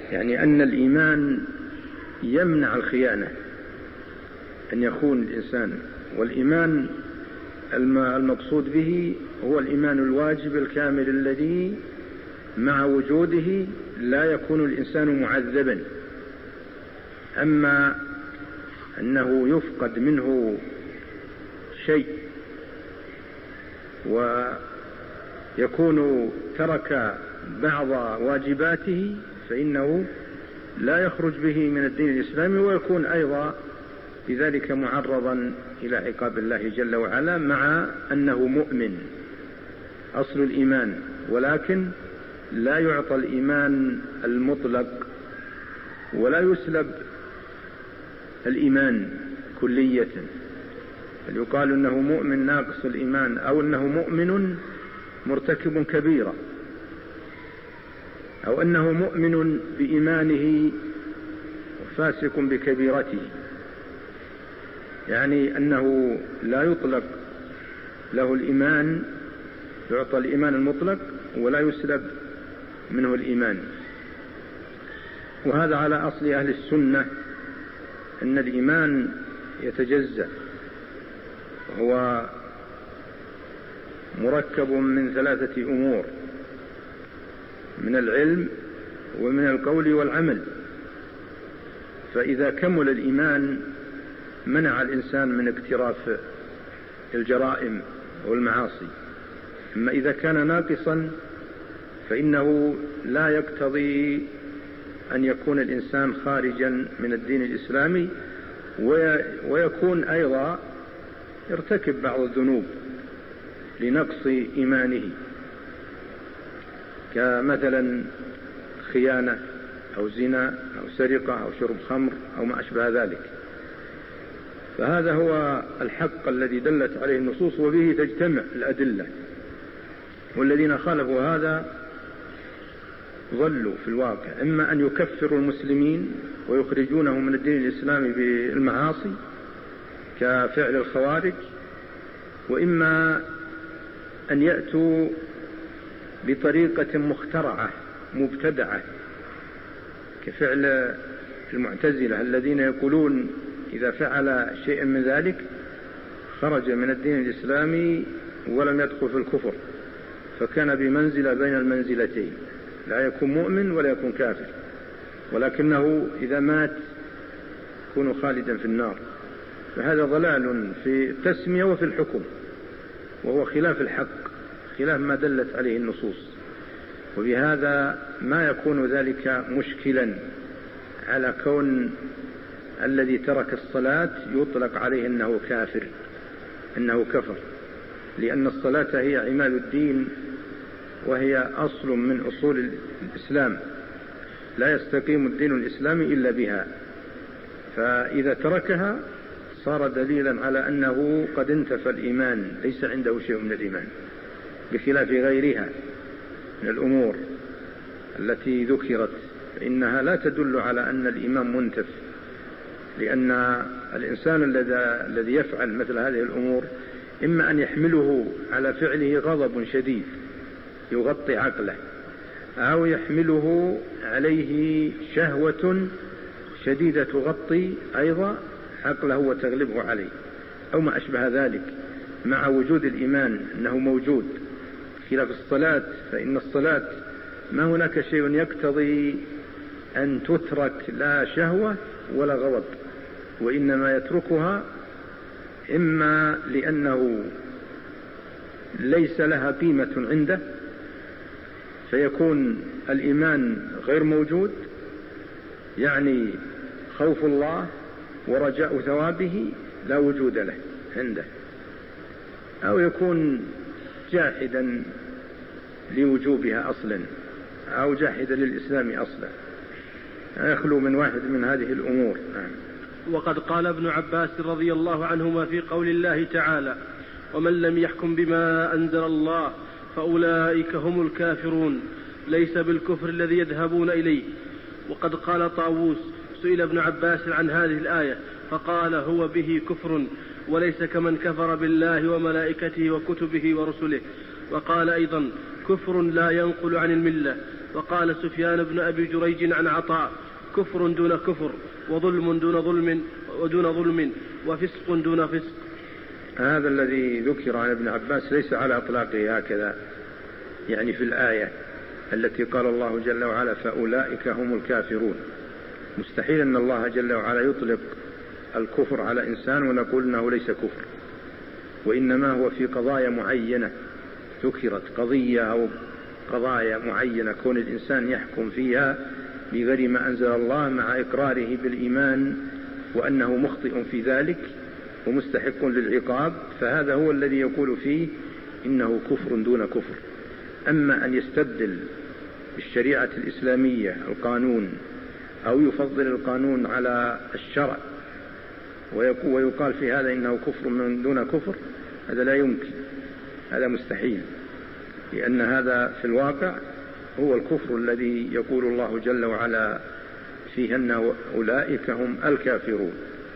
يعني أن الإيمان يمنع الخيانة، أن يخون الإنسان. والإيمان المقصود به هو الإيمان الواجب الكامل الذي مع وجوده لا يكون الإنسان معذبا. أما أنه يفقد منه شيء ويكون ترك بعض واجباته فإنه لا يخرج به من الدين الإسلامي، ويكون أيضا بذلك معرضا إلى عقاب الله جل وعلا، مع أنه مؤمن أصل الإيمان، ولكن لا يعطى الإيمان المطلق ولا يسلب الإيمان كلية. بل يقال أنه مؤمن ناقص الإيمان، أو أنه مؤمن مرتكب كبيرة، أو أنه مؤمن بإيمانه وفاسق بكبيرته، يعني أنه لا يطلق له الإيمان، يعطى الإيمان المطلق ولا يسلب منه الإيمان. وهذا على أصل أهل السنة، أن الإيمان يتجزأ، وهو مركب من 3 أمور: من العلم ومن القول والعمل. فإذا كمل الإيمان منع الإنسان من اقتراف الجرائم والمعاصي. أما إذا كان ناقصا فإنه لا يقتضي أن يكون الإنسان خارجا من الدين الإسلامي، ويكون أيضا يرتكب بعض الذنوب لنقص إيمانه، كمثلا خيانة أو زنا أو سرقة أو شرب خمر أو ما أشبه ذلك. فهذا هو الحق الذي دلت عليه النصوص، وبه تجتمع الأدلة. والذين خالفوا هذا ظلوا في الواقع، إما أن يكفروا المسلمين ويخرجونهم من الدين الإسلامي بالمعاصي كفعل الخوارج، وإما أن يأتوا بطريقة مخترعة مبتدعة كفعل المعتزلة الذين يقولون إذا فعل شيئا من ذلك خرج من الدين الإسلامي ولم يدخل في الكفر، فكان بمنزلة بين المنزلتين، لا يكون مؤمن ولا يكون كافر، ولكنه إذا مات يكون خالدا في النار. فهذا ضلال في التسمية وفي الحكم، وهو خلاف الحق، خلاف ما دلت عليه النصوص. وبهذا ما يكون ذلك مشكلا على كون الذي ترك الصلاة يطلق عليه أنه كافر، أنه كفر، لأن الصلاة هي عماد الدين، وهي أصل من أصول الإسلام، لا يستقيم الدين الإسلامي إلا بها. فإذا تركها صار دليلا على أنه قد انتفى الإيمان، ليس عنده شيء من الإيمان، بخلاف غيرها من الأمور التي ذكرت، فإنها لا تدل على أن الإيمان منتف، لأن الإنسان الذي يفعل مثل هذه الأمور إما أن يحمله على فعله غضب شديد يغطي عقله، أو يحمله عليه شهوة شديدة تغطي أيضا عقله وتغلبه عليه، أو ما أشبه ذلك، مع وجود الإيمان أنه موجود. خلاف الصلاة، فإن الصلاة ما هناك شيء يقتضي أن تترك، لا شهوة ولا غضب، وإنما يتركها إما لأنه ليس لها قيمة عنده فيكون الإيمان غير موجود، يعني خوف الله ورجاء ثوابه لا وجود له عنده، أو يكون جاحدا لوجوبها أصلا، أو جاحدا للإسلام أصلا، يخلو من واحد من هذه الأمور. وقد قال ابن عباس رضي الله عنهما في قول الله تعالى: ومن لم يحكم بما أنزل الله فأولئك هم الكافرون، ليس بالكفر الذي يذهبون إليه. وقد قال طاووس: سئل ابن عباس عن هذه الآية فقال: هو به كفر، وليس كمن كفر بالله وملائكته وكتبه ورسله. وقال أيضا: كفر لا ينقل عن الملة، وقال سفيان بن أبي جريج عن عطاء: كفر دون كفر، وظلم دون ظلم، وفسق دون فسق. هذا الذي ذكر عن ابن عباس ليس على إطلاقه هكذا، يعني في الآية التي قال الله جل وعلا: فأولئك هم الكافرون. مستحيل أن الله جل وعلا يطلق الكفر على إنسان ونقول أنه ليس كفر، وإنما هو في قضايا معينة ذكرت، قضية أو قضايا معينة كون الإنسان يحكم فيها بغير ما أنزل الله مع إقراره بالإيمان وأنه مخطئ في ذلك ومستحق للعقاب، فهذا هو الذي يقول فيه إنه كفر دون كفر. أما أن يستبدل بالشريعة الإسلامية القانون أو يفضل القانون على الشرع ويقال في هذا إنه كفر من دون كفر، هذا لا يمكن، هذا مستحيل، لأن هذا في الواقع هو الكفر الذي يقول الله جل وعلا فيه أن أولئك هم الكافرون.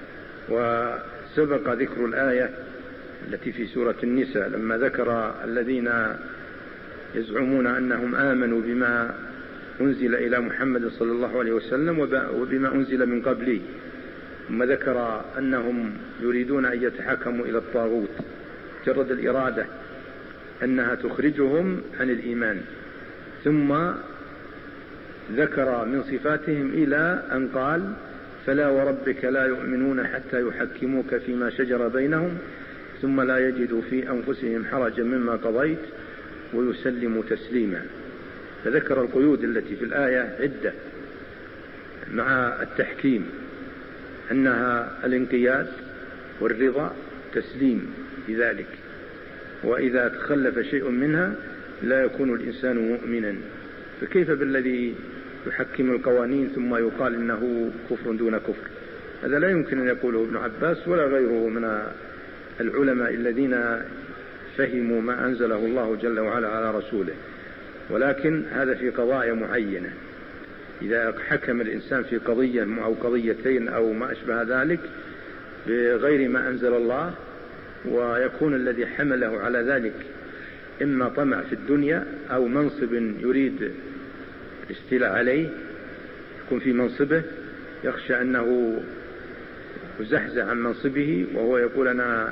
وسبق ذكر الآية التي في سورة النساء لما ذكر الذين يزعمون أنهم آمنوا بما أنزل إلى محمد صلى الله عليه وسلم وبما أنزل من قبله، ثم ذكر أنهم يريدون أن يتحكموا إلى الطاغوت، جرد الإرادة أنها تخرجهم عن الإيمان، ثم ذكر من صفاتهم إلى أن قال: فلا وربك لا يؤمنون حتى يحكموك فيما شجر بينهم ثم لا يجدوا في أنفسهم حرجا مما قضيت ويسلموا تسليما. فذكر القيود التي في الآية عدة مع التحكيم، أنها الانقياد والرضا تسليم بذلك، وإذا تخلف شيء منها لا يكون الإنسان مؤمنا. فكيف بالذي يحكم القوانين ثم يقال إنه كفر دون كفر؟ هذا لا يمكن أن يقوله ابن عباس ولا غيره من العلماء الذين فهموا ما أنزله الله جل وعلا على رسوله. ولكن هذا في قضايا معينة، إذا حكم الإنسان في قضية أو قضيتين أو ما أشبه ذلك بغير ما أنزل الله، ويكون الذي حمله على ذلك إما طمع في الدنيا أو منصب يريد الاستيلاء عليه، يكون في منصبه يخشى أنه يزحزح عن منصبه وهو يقول: أنا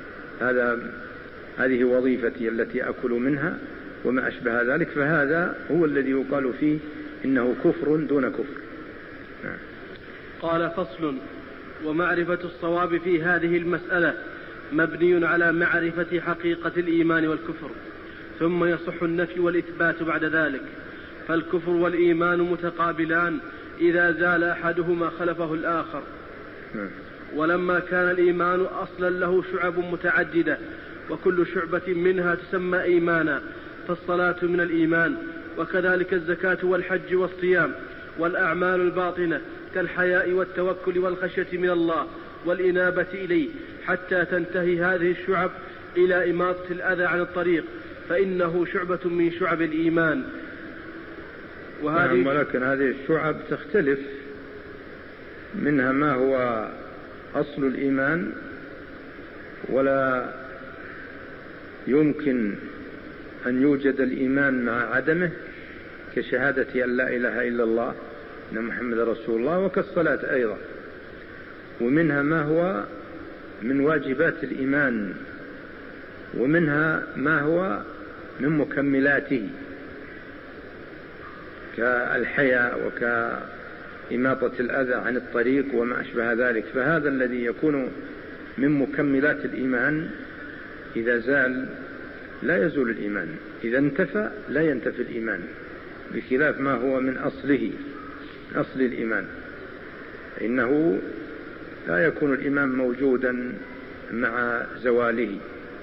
هذه وظيفتي التي أكل منها وما أشبه ذلك، فهذا هو الذي يقال فيه إنه كفر دون كفر. قال: فصل: ومعرفة الصواب في هذه المسألة مبني على معرفة حقيقة الإيمان والكفر، ثم يصح النفي والإثبات بعد ذلك. فالكفر والإيمان متقابلان، إذا زال أحدهما خلفه الآخر. ولما كان الإيمان أصلا له شعب متعددة وكل شعبة منها تسمى إيمانا، فالصلاة من الإيمان، وكذلك الزكاة والحج والصيام والأعمال الباطنة كالحياء والتوكل والخشية من الله والإنابة إليه، حتى تنتهي هذه الشعب إلى إماطة الأذى عن الطريق، فإنه شعبة من شعب الإيمان. ولكن هذه الشعب تختلف، منها ما هو أصل الإيمان ولا يمكن أن يوجد الإيمان مع عدمه، كشهادة أن لا إله إلا الله أن محمد رسول الله، وكالصلاة أيضا. ومنها ما هو من واجبات الإيمان، ومنها ما هو من مكملاته كالحياء وكإماطة الأذى عن الطريق وما أشبه ذلك. فهذا الذي يكون من مكملات الإيمان إذا زال لا يزول الإيمان، إذا انتفى لا ينتفي الإيمان، بخلاف ما هو من أصله، أصل الإيمان، إنه لا يكون الإيمان موجودا مع زواله.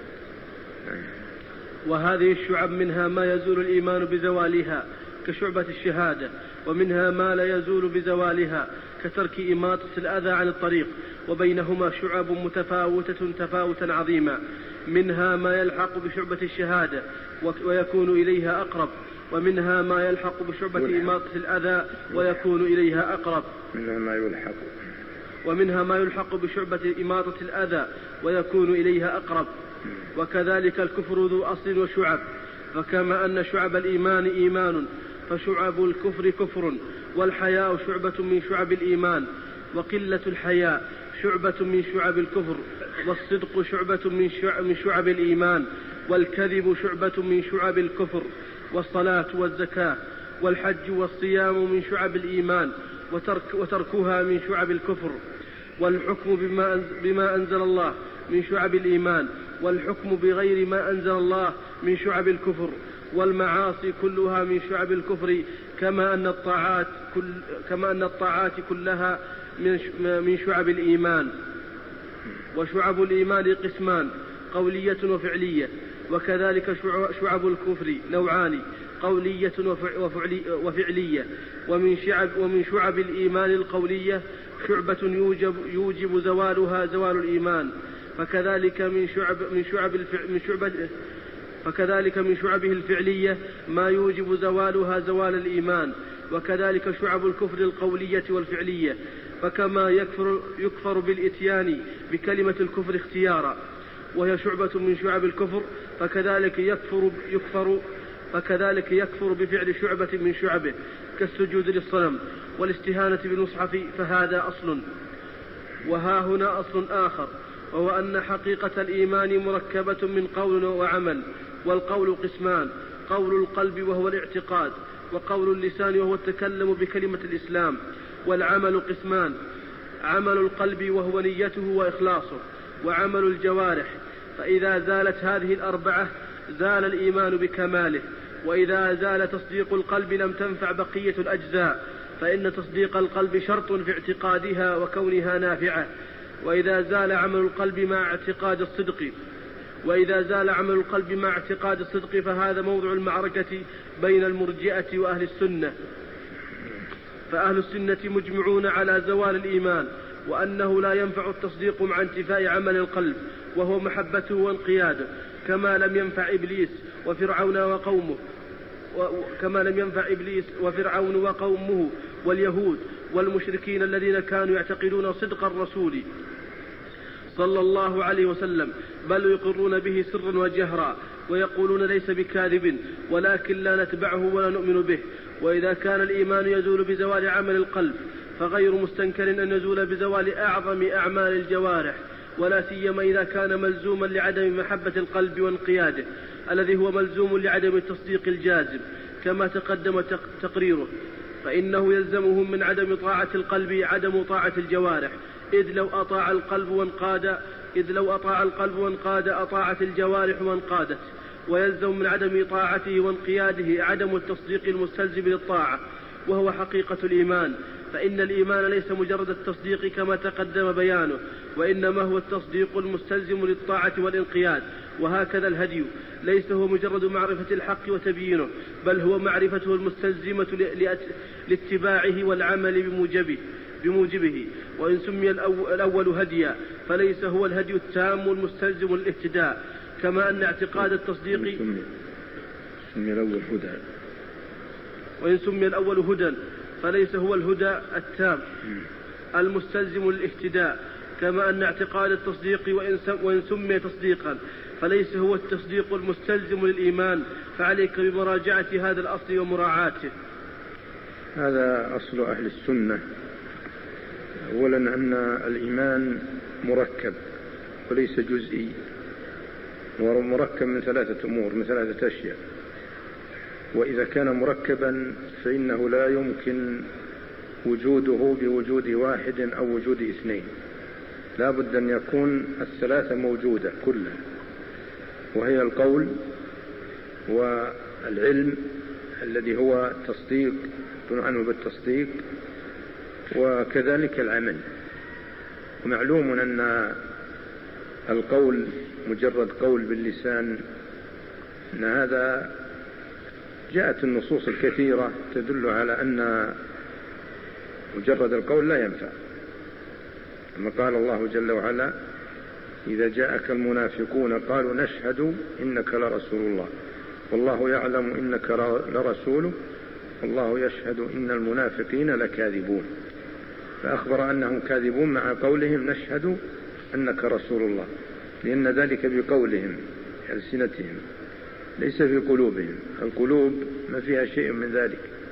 وهذه الشعب منها ما يزول الإيمان بزوالها كشعبة الشهادة، ومنها ما لا يزول بزوالها كترك إماطة الأذى عن الطريق، وبينهما شعب متفاوتة تفاوتا عظيما، منها ما يلحق بشعبة الشهادة ويكون إليها أقرب، ومنها ما يلحق بشعبة إماطة الأذى ويكون إليها أقرب، ومنها ما يلحق بشعبة إماطة الأذى ويكون إليها أقرب. وكذلك الكفر ذو أصل وشعب، فكما أن شعب الإيمان إيمان، فشعب الكفر كفر، والحياء شعبة من شعب الإيمان، وقلة الحياء شعبة من شعب الكفر، والصدق شعبة من شعب الإيمان، والكذب شعبة من شعب الكفر، والصلاة والزكاة والحج والصيام من شعب الإيمان، وتركها من شعب الكفر، والحكم بما أنزل الله من شعب الإيمان، والحكم بغير ما أنزل الله من شعب الكفر، والمعاصي كلها من شعب الكفر، كما أن الطاعات كلها من شعب الإيمان. وشعب الإيمان قسمان: قولية وفعلية. وكذلك شعب الكفر نوعان: قولية وفعلية. ومن شعب الإيمان القولية شعبة يوجب زوالها زوال الإيمان، فكذلك من شعبه الفعلية ما يوجب زوالها زوال الإيمان، وكذلك شعب الكفر القولية والفعلية. فكما يكفر بالإتيان بكلمة الكفر اختيارا وهي شعبة من شعب الكفر، فكذلك يكفر بفعل شعبة من شعبه كالسجود للصنم والاستهانة بالمصحف، فهذا أصل. وها هنا أصل آخر، وهو أن حقيقة الإيمان مركبة من قول وعمل. والقول قسمان: قول القلب وهو الاعتقاد، وقول اللسان وهو التكلم بكلمة الإسلام. والعمل قسمان: عمل القلب وهو نيته وإخلاصه، وعمل الجوارح. فإذا زالت هذه الأربعة زال الإيمان بكماله. وإذا زال تصديق القلب لم تنفع بقية الأجزاء، فإن تصديق القلب شرط في اعتقادها وكونها نافعة. وإذا زال عمل القلب مع اعتقاد الصدق فهذا موضع المعركة بين المرجئة وأهل السنة. فأهل السنة مجمعون على زوال الإيمان، وأنه لا ينفع التصديق مع انتفاء عمل القلب وهو محبته وانقياده، كما لم ينفع إبليس وفرعون وقومه واليهود والمشركين الذين كانوا يعتقدون صدق الرسول صلى الله عليه وسلم، بل يقرون به سرا وجهرا، ويقولون ليس بكاذب، ولكن لا نتبعه ولا نؤمن به. وإذا كان الإيمان يزول بزوال عمل القلب، فغير مستنكر أن يزول بزوال أعظم أعمال الجوارح، ولا سيما إذا كان ملزوما لعدم محبة القلب وانقياده، الذي هو ملزوم لعدم التصديق الجازم كما تقدم تقريره. فإنه يلزمهم من عدم طاعة القلب عدم طاعة الجوارح، إذ لو أطاع القلب وانقاد أطاعت الجوارح وانقادت. ويلزم من عدم طاعته وانقياده عدم التصديق المستلزم للطاعة، وهو حقيقة الإيمان. فإن الإيمان ليس مجرد التصديق كما تقدم بيانه، وإنما هو التصديق المستلزم للطاعة والانقياد. وهكذا الهدي ليس هو مجرد معرفة الحق وتبيينه، بل هو معرفته المستلزمة لاتباعه والعمل بموجبه. وإن سمي الأول هديا فليس هو الهدي التام المستلزم للاهتداء، كما أن اعتقاد التصديق وإن سمي الأول هدى فليس هو الهدى التام المستلزم للاهتداء، كما أن اعتقاد التصديق وإن سمي تصديقا فليس هو التصديق المستلزم للإيمان. فعليك بمراجعة هذا الأصل ومراعاته. هذا أصل أهل السنة. أولا أن الإيمان مركب وليس جزئي، ومركب من ثلاثة أمور، من ثلاثة أشياء. وإذا كان مركبا فإنه لا يمكن وجوده بوجود واحد أو وجود اثنين، لا بد أن يكون الثلاثة موجودة كلها، وهي القول والعلم الذي هو تصديق عنه بالتصديق، وكذلك العمل. ومعلوم أن القول مجرد قول باللسان، أن هذا جاءت النصوص الكثيرة تدل على أن مجرد القول لا ينفع، كما قال الله جل وعلا: إذا جاءك المنافقون قالوا نشهد إنك لرسول الله والله يعلم إنك لرسوله والله يشهد إن المنافقين لكاذبون. فأخبر أنهم كاذبون مع قولهم نشهد أنك رسول الله، لأن ذلك بقولهم ألسنتهم ليس في قلوبهم. القلوب ما فيها شيء من ذلك،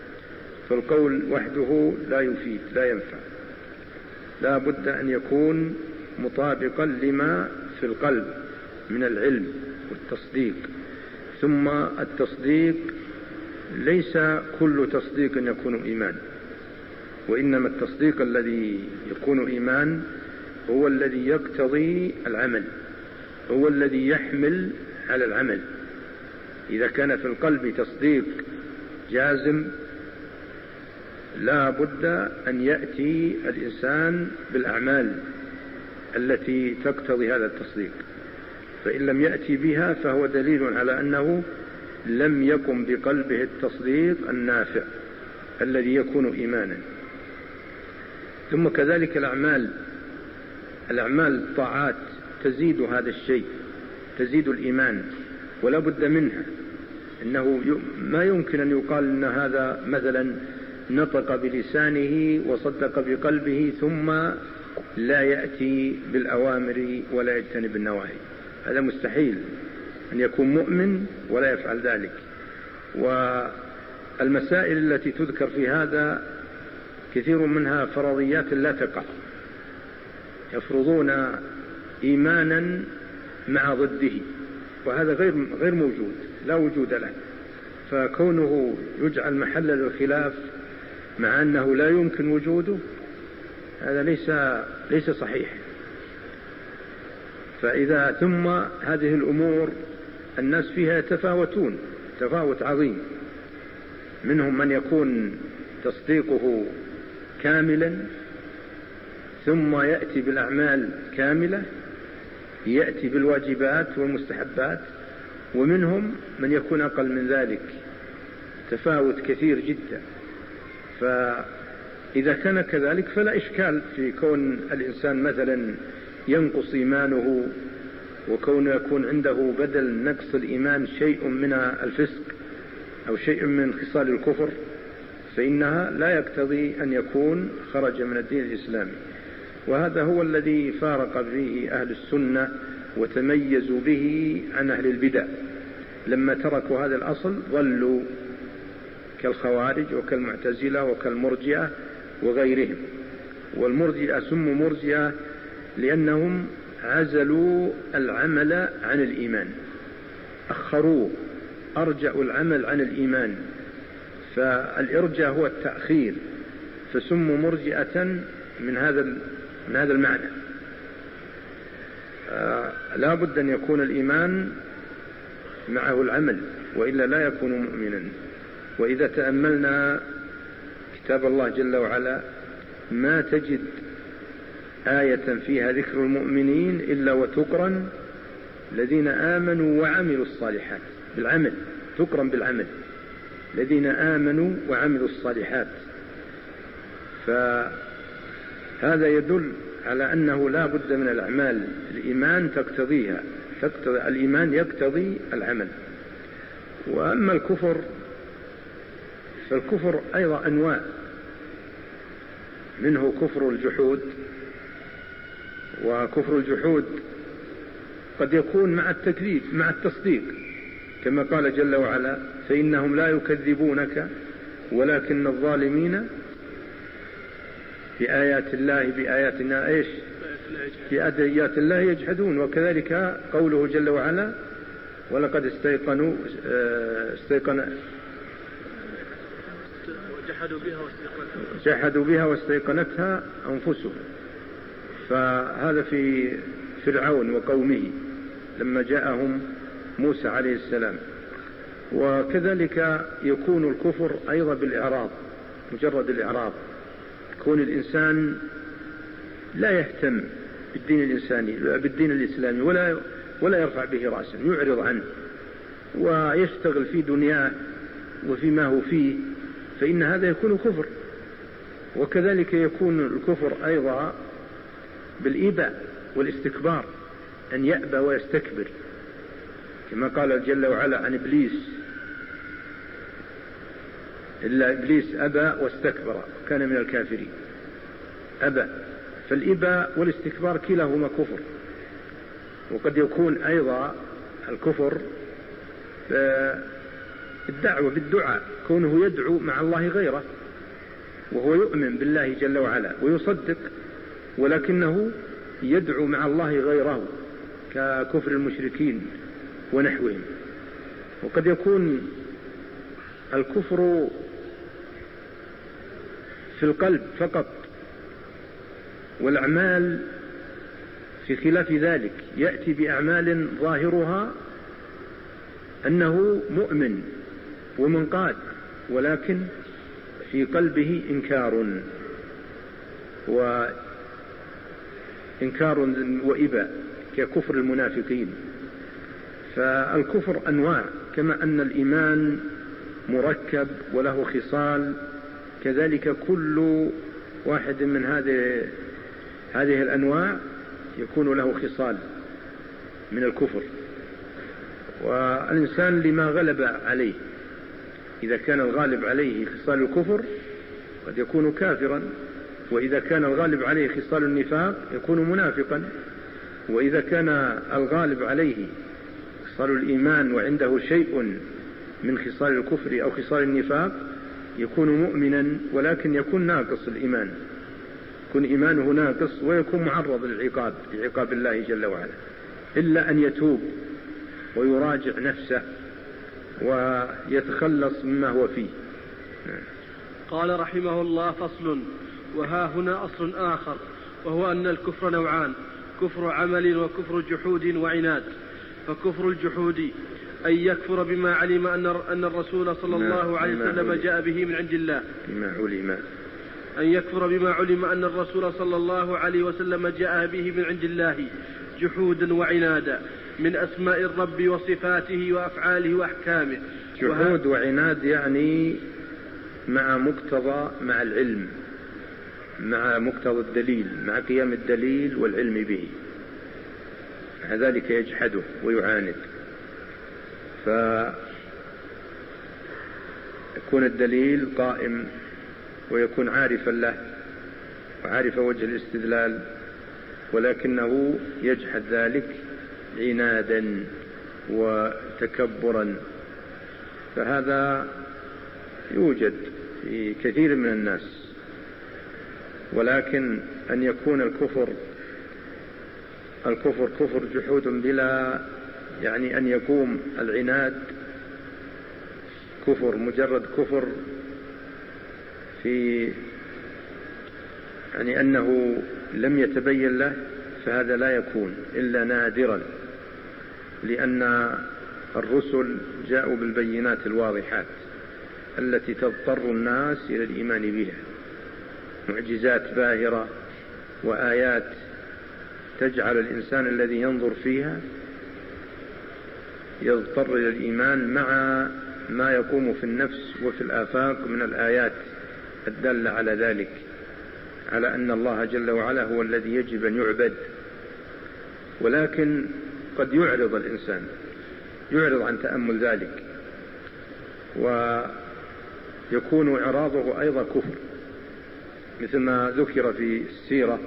فالقول وحده لا يفيد لا ينفع، لا بد أن يكون مطابقا لما في القلب من العلم والتصديق. ثم التصديق ليس كل تصديق يكون إيمان، وإنما التصديق الذي يكون إيمان هو الذي يقتضي العمل، هو الذي يحمل على العمل. إذا كان في القلب تصديق جازم لا بد أن يأتي الإنسان بالأعمال التي تقتضي هذا التصديق، فإن لم يأتي بها فهو دليل على أنه لم يقم بقلبه التصديق النافع الذي يكون إيمانا. ثم كذلك الأعمال الطاعات تزيد هذا الشيء، تزيد الإيمان ولا بد منها. إنه ما يمكن أن يقال أن هذا مثلا نطق بلسانه وصدق بقلبه ثم لا يأتي بالأوامر ولا يجتنب النواهي، هذا مستحيل أن يكون مؤمن ولا يفعل ذلك. والمسائل التي تذكر في هذا كثير منها فرضيات لا تقع، يفرضون إيمانا مع ضده، وهذا غير موجود، لا وجود له. فكونه يجعل محل للخلاف مع أنه لا يمكن وجوده هذا ليس صحيح. فإذا ثم هذه الأمور الناس فيها يتفاوتون تفاوت عظيم، منهم من يكون تصديقه كاملا ثم يأتي بالأعمال كاملة، يأتي بالواجبات والمستحبات، ومنهم من يكون أقل من ذلك، تفاوت كثير جدا. فإذا كان كذلك فلا إشكال في كون الإنسان مثلا ينقص إيمانه، وكونه يكون عنده بدل نقص الإيمان شيء من الفسق أو شيء من خصال الكفر، فإنها لا يقتضي أن يكون خرج من الدين الإسلامي. وهذا هو الذي فارق به أهل السنة وتميزوا به عن أهل البدع، لما تركوا هذا الأصل ضلوا كالخوارج وكالمعتزلة وكالمرجئة وغيرهم. والمرجئة سموا مرجئة لأنهم عزلوا العمل عن الإيمان، أخروه، أرجعوا العمل عن الإيمان، فالإرجاء هو التأخير، فسموا مرجئة من هذا المعنى. لا بد أن يكون الإيمان معه العمل، وإلا لا يكون مؤمنا. وإذا تأملنا كتاب الله جل وعلا ما تجد آية فيها ذكر المؤمنين إلا وتقرن الذين آمنوا وعملوا الصالحات بالعمل، تقرن بالعمل، الذين آمنوا وعملوا الصالحات. فهذا يدل على أنه لا بد من الأعمال، الإيمان تقتضيها، الإيمان يقتضي العمل. وأما الكفر فالكفر أيضا أنواع، منه كفر الجحود، وكفر الجحود قد يكون مع التكذيب مع التصديق، كما قال جل وعلا فإنهم لا يكذبونك ولكن الظالمين بآيات الله بآياتنا إيش بآيات الله يجحدون. وكذلك قوله جل وعلا ولقد جحدوا بها واستيقنتها أنفسهم. فهذا في فرعون وقومه لما جاءهم موسى عليه السلام. وكذلك يكون الكفر أيضا بالإعراض، مجرد الإعراض، يكون الإنسان لا يهتم بالدين الإسلامي ولا يرفع به رأسا، يعرض عنه ويشتغل في دنياه وفيما هو فيه، فإن هذا يكون كفر. وكذلك يكون الكفر أيضا بالإيباء والاستكبار، أن يأبى ويستكبر، كما قال جل وعلا عن إبليس إلا إبليس أبى واستكبر كان من الكافرين، أبى. فالإباء والاستكبار كلاهما كفر. وقد يكون أيضا الكفر الدعوة بالدعاء، كونه يدعو مع الله غيره، وهو يؤمن بالله جل وعلا ويصدق، ولكنه يدعو مع الله غيره ككفر المشركين ونحوهم. وقد يكون الكفر في القلب فقط، والأعمال في خلاف ذلك، يأتي بأعمال ظاهرها أنه مؤمن ومنقاد، ولكن في قلبه إنكار وإباء ككفر المنافقين. فالكفر أنواع، كما أن الإيمان مركب وله خصال، كذلك كل واحد من هذه الأنواع يكون له خصال من الكفر. والإنسان لما غلب عليه، إذا كان الغالب عليه خصال الكفر قد يكون كافرا، وإذا كان الغالب عليه خصال النفاق يكون منافقا، وإذا كان الغالب عليه خصال الإيمان وعنده شيء من خصال الكفر أو خصال النفاق يكون مؤمنا، ولكن يكون ناقص الإيمان، يكون إيمانه ناقص ويكون معرض لعقاب الله جل وعلا، إلا أن يتوب ويراجع نفسه ويتخلص مما هو فيه. قال رحمه الله: فصل. وها هنا أصل آخر، وهو أن الكفر نوعان: كفر عمل وكفر جحود وعناد. فكفر الجحود أن يكفر بما علم أن الرسول صلى الله عليه وسلم جاء به من عند الله، أن يكفر بما علم أن الرسول صلى الله عليه وسلم جاء به من عند الله جحودا وعنادا من أسماء الرب وصفاته وأفعاله وأحكامه. جحود وعناد يعني مع العلم، مع مقتضى الدليل، مع قيام الدليل والعلم به، مع ذلك يجحده ويعاند. فيكون الدليل قائم ويكون عارفا له وعارف وجه الاستدلال، ولكنه يجحد ذلك عنادا وتكبرا. فهذا يوجد في كثير من الناس. ولكن أن يكون الكفر كفر جحود بلا، يعني أن يقوم العناد كفر، مجرد كفر في يعني أنه لم يتبين له، فهذا لا يكون إلا نادرا، لأن الرسل جاءوا بالبينات الواضحات التي تضطر الناس إلى الإيمان بها، معجزات باهرة وآيات تجعل الإنسان الذي ينظر فيها يضطر إلى الإيمان، مع ما يقوم في النفس وفي الآفاق من الآيات الدالة على ذلك، على أن الله جل وعلا هو الذي يجب أن يعبد. ولكن قد يعرض الإنسان، يعرض عن تأمل ذلك، ويكون إعراضه أيضا كفر، مثل ما ذكر في السيرة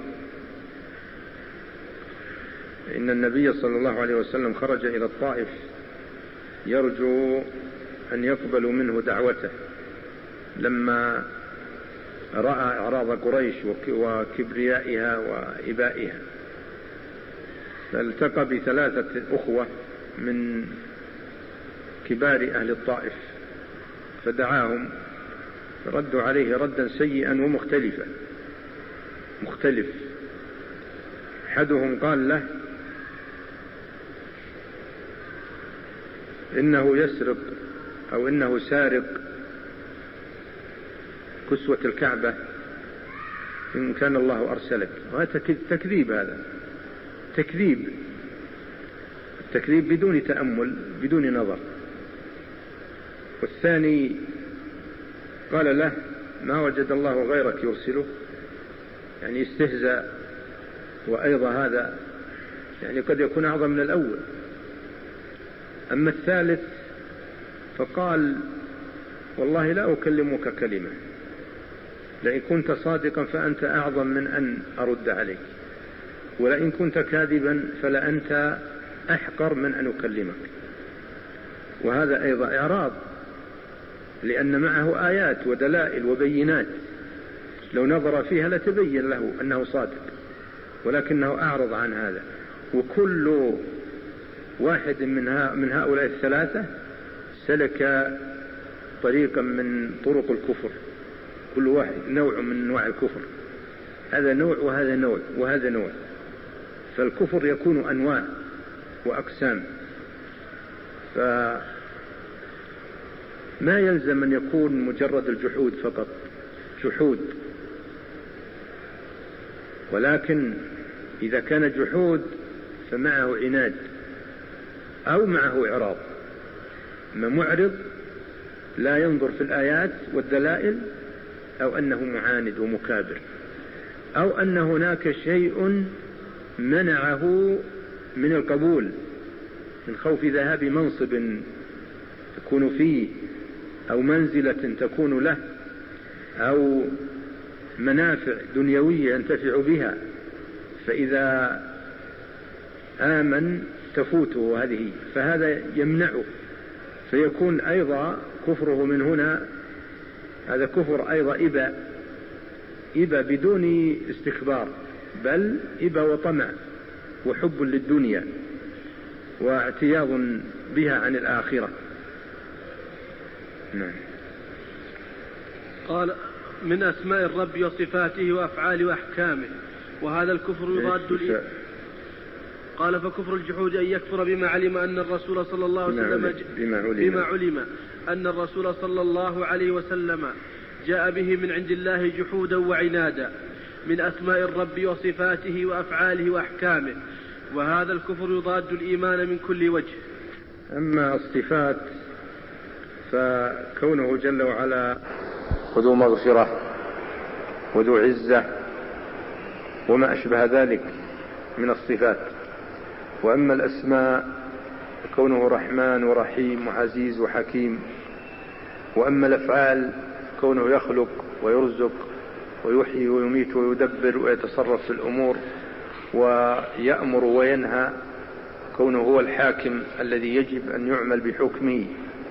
إن النبي صلى الله عليه وسلم خرج إلى الطائف يرجو أن يقبلوا منه دعوته، لما رأى إعراض قريش وكبريائها وإبائها، فالتقى بثلاثة أخوة من كبار أهل الطائف فدعاهم، ردوا عليه ردا سيئا ومختلف. أحدهم قال له: إنه يسرق أو إنه سارق كسوة الكعبة إن كان الله أرسلك. وهذا تكذيب، هذا تكذيب بدون تأمل بدون نظر. والثاني قال له: ما وجد الله غيرك يرسله، يعني استهزاء، وأيضا هذا يعني قد يكون أعظم من الأول. أما الثالث فقال: والله لا أكلمك كلمة، لئن كنت صادقا فأنت أعظم من أن أرد عليك، ولئن كنت كاذبا فلأنت أحقر من أن أكلمك. وهذا أيضا إعراض، لأن معه آيات ودلائل وبينات لو نظر فيها لتبين له أنه صادق، ولكنه أعرض عن هذا. وكل واحد من هؤلاء الثلاثة سلك طريقا من طرق الكفر، كل واحد نوع من أنواع الكفر، هذا نوع وهذا نوع وهذا نوع. فالكفر يكون أنواع وأقسام، فما يلزم أن يكون مجرد الجحود فقط جحود، ولكن إذا كان جحود فمعه عناد أو معه إعراض. أما معرض لا ينظر في الآيات والدلائل، أو أنه معاند ومكابر، أو أن هناك شيء منعه من القبول من خوف ذهاب منصب تكون فيه، أو منزلة تكون له، أو منافع دنيوية ينتفع بها، فإذا آمن تفوته هذه، فهذا يمنعه، فيكون أيضا كفره من هنا هذا كفر أيضا إبا بدون استكبار، بل إبا وطمع وحب للدنيا واعتياض بها عن الآخرة. نعم. قال من أسماء الرب وصفاته وأفعاله وأحكامه، وهذا الكفر يضاد قال فكفر الجحود أن يكفر بما علم أن الرسول صلى الله عليه وسلم بما علم أن الرسول صلى الله عليه وسلم جاء به من عند الله جحودا وعنادا من أسماء الرب وصفاته وأفعاله وأحكامه، وهذا الكفر يضاد الإيمان من كل وجه. أما الصفات فكونه جل وعلا ذو مغفرة وذو عزة وما أشبه ذلك من الصفات. وأما الأسماء كونه رحمن ورحيم وعزيز وحكيم. وأما الأفعال كونه يخلق ويرزق ويحيي ويميت ويدبر ويتصرف في الأمور ويأمر وينهى، كونه هو الحاكم الذي يجب أن يعمل بحكمه.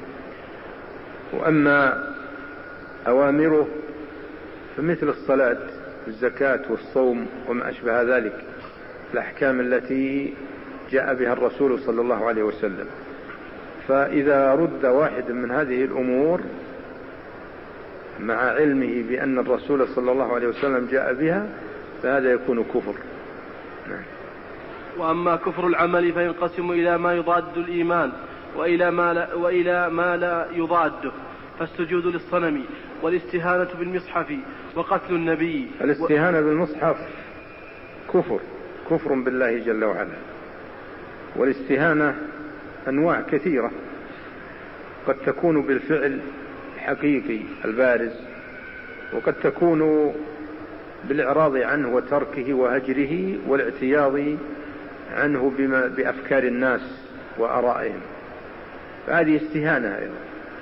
وأما أوامره فمثل الصلاة والزكاة والصوم وما أشبه ذلك، الأحكام التي جاء بها الرسول صلى الله عليه وسلم. فإذا رد واحد من هذه الأمور مع علمه بأن الرسول صلى الله عليه وسلم جاء بها فهذا يكون كفر. نعم. وأما كفر العمل فينقسم إلى ما يضاد الإيمان وإلى ما لا يضاده، فالسجود للصنم والاستهانة بالمصحف وقتل النبي. الاستهانة بالمصحف كفر بالله جل وعلا. والاستهانة أنواع كثيرة، قد تكون بالفعل الحقيقي البارز، وقد تكون بالإعراض عنه وتركه وهجره والاعتياض عنه بأفكار الناس وآرائهم، فهذه استهانة أيضا.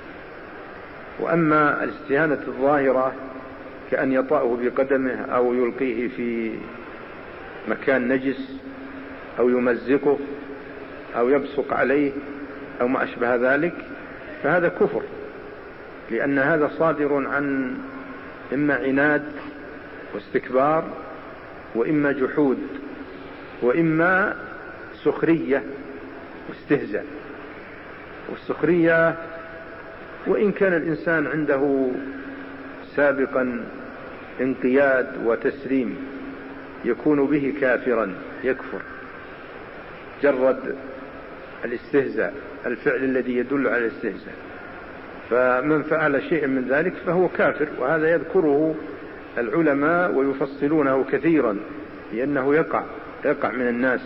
وأما الاستهانة الظاهرة كأن يطأه بقدمه أو يلقيه في مكان نجس أو يمزقه أو يبصق عليه أو ما أشبه ذلك، فهذا كفر، لأن هذا صادر عن إما عناد واستكبار، وإما جحود، وإما سخرية واستهزاء. والسخرية وإن كان الإنسان عنده سابقا انقياد وتسليم يكون به كافرا، يكفر جرد الاستهزاء، الفعل الذي يدل على الاستهزاء. فمن فعل شيء من ذلك فهو كافر، وهذا يذكره العلماء ويفصلونه كثيرا لأنه يقع من الناس.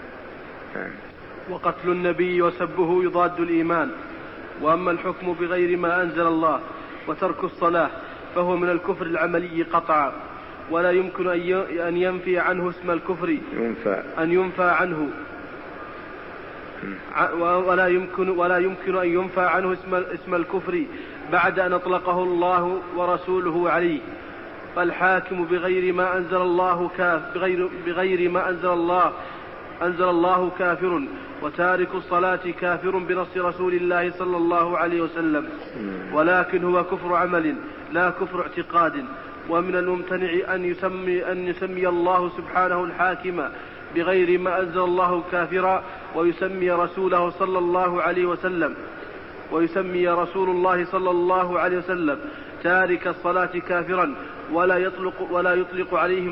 وقتل النبي وسبه يضاد الإيمان. وأما الحكم بغير ما أنزل الله وترك الصلاة فهو من الكفر العملي قطعا، ولا يمكن أن ينفي عنه اسم الكفر، ولا يمكن أن ينفى عنه اسم الكفر بعد أن أطلقه الله ورسوله عليه. فالحاكم بغير ما أنزل الله كافر، وتارك الصلاة كافر بنص رسول الله صلى الله عليه وسلم، ولكن هو كفر عمل لا كفر اعتقاد. ومن الممتنع أن يسمي الله سبحانه الحاكم بغير ما أنزل الله كافرا، ويسمي رسول الله صلى الله عليه وسلم تارك الصلاة كافرا، ولا يطلق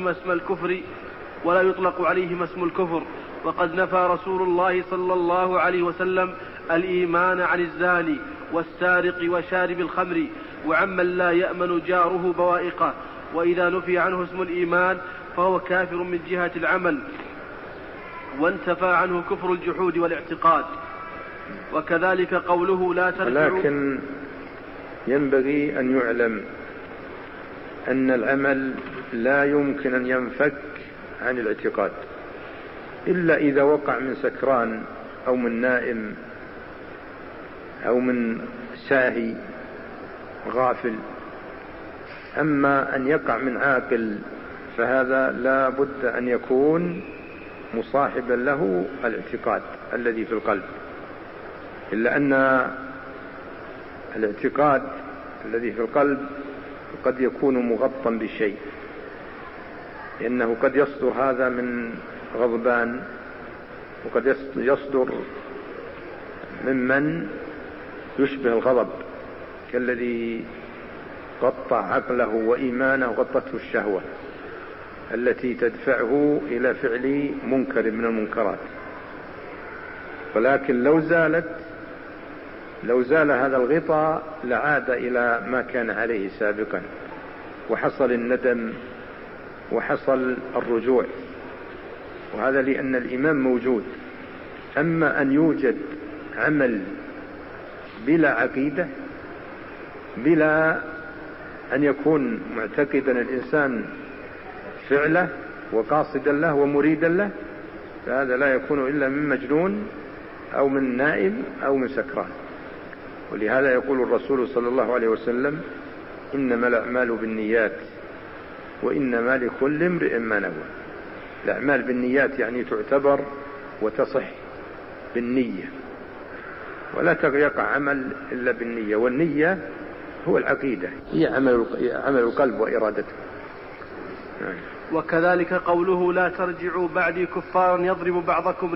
عليهم اسم الكفر. وقد نفى رسول الله صلى الله عليه وسلم الإيمان عن الزاني والسارق وشارب الخمر وعمن لا يأمن جاره بوائقه، وإذا نفي عنه اسم الإيمان فهو كافر من جهة العمل، وانتفى عنه كفر الجحود والاعتقاد. وكذلك قوله لا ترجعوا. لكن ينبغي أن يعلم أن العمل لا يمكن أن ينفك عن الاعتقاد إلا إذا وقع من سكران أو من نائم أو من ساهي غافل. أما أن يقع من عاقل فهذا لا بد أن يكون مصاحبا له الاعتقاد الذي في القلب، إلا أن الاعتقاد الذي في القلب قد يكون مغطى بشيء، لأنه قد يصدر هذا من غضبان، وقد يصدر ممن يشبه الغضب كالذي قطع عقله وإيمانه وغطته الشهوة التي تدفعه إلى فعل منكر من المنكرات. ولكن لو زال هذا الغطاء لعاد إلى ما كان عليه سابقا، وحصل الندم وحصل الرجوع، وهذا لأن الإيمان موجود. أما أن يوجد عمل بلا عقيدة، بلا أن يكون معتقدا الإنسان فعله وقاصدا له ومريدا له، فهذا لا يكون إلا من مجنون أو من نائم أو من سكران. ولهذا يقول الرسول صلى الله عليه وسلم: إنما الأعمال بالنيات وإنما لكل امرئ ما نوى. الأعمال بالنيات يعني تعتبر وتصح بالنية، ولا يقع عمل إلا بالنية، والنية هو العقيدة، هي عمل القلب وإرادته. وكذلك قوله لا ترجعوا بعدي كفارا يضرب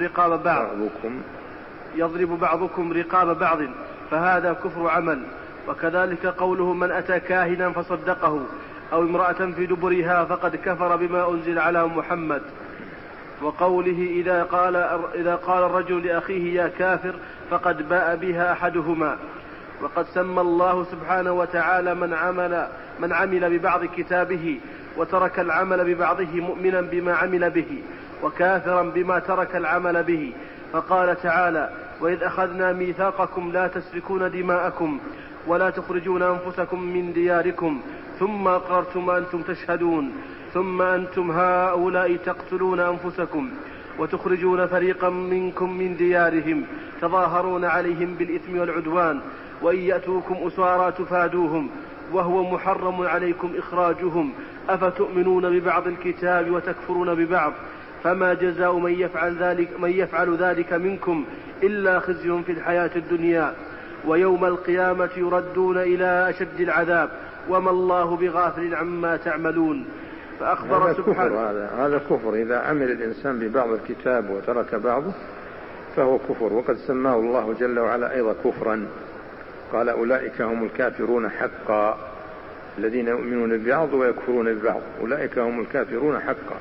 بعضكم رقاب بعض، فهذا كفر عمل. وكذلك قوله من أتى كاهنا فصدقه أو امرأة في دبرها فقد كفر بما أنزل على محمد. وقوله إذا قال الرجل لأخيه يا كافر فقد باء بها أحدهما. وقد سمى الله سبحانه وتعالى من عمل ببعض كتابه وترك العمل ببعضه مؤمنا بما عمل به وكافرا بما ترك العمل به، فقال تعالى: وإذ أخذنا ميثاقكم لا تسفكون دماءكم ولا تخرجون أنفسكم من دياركم ثم أقررتم وأنتم تشهدون ثم أنتم هؤلاء تقتلون أنفسكم وتخرجون فريقا منكم من ديارهم تظاهرون عليهم بالإثم والعدوان وإن يأتوكم أسارى تفادوهم وهو محرم عليكم إخراجهم أفتؤمنون ببعض الكتاب وتكفرون ببعض، فما جزاء من يفعل ذلك منكم إلا خزي في الحياة الدنيا ويوم القيامة يردون إلى أشد العذاب وما الله بغافل عما تعملون. فأخبر سبحانه هذا كفر. إذا عمل الإنسان ببعض الكتاب وترك بعضه فهو كفر، وقد سماه الله جل وعلا أيضا كفرا. قال: أولئك هم الكافرون حقا، الذين يؤمنون ببعض ويكفرون ببعض، أولئك هم الكافرون حقا.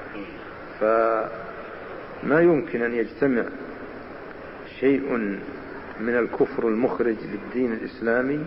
فما يمكن أن يجتمع شيء من الكفر المخرج للدين الإسلامي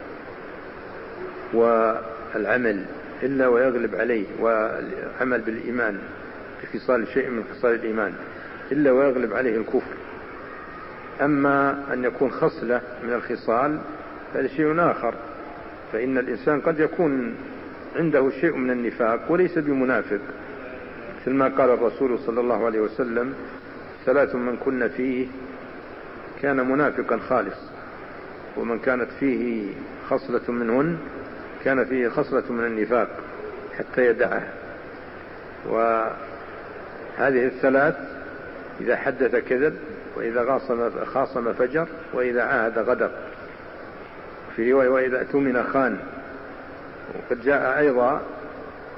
والعمل إلا ويغلب عليه، والعمل بالإيمان بخصال شيء من خصال الإيمان إلا ويغلب عليه الكفر. أما أن يكون خصلة من الخصال هذا شيء آخر، فإن الإنسان قد يكون عنده شيء من النفاق وليس بمنافق، مثل ما قال الرسول صلى الله عليه وسلم: 3 من كن فيه كان منافقا خالص، ومن كانت فيه خصلة منهن كان فيه خصلة من النفاق حتى يدعها. وهذه ال3: إذا حدث كذب، وإذا خاصم فجر، وإذا عاهد غدر، في رواية: وإذا اؤتمن خان. وقد جاء أيضا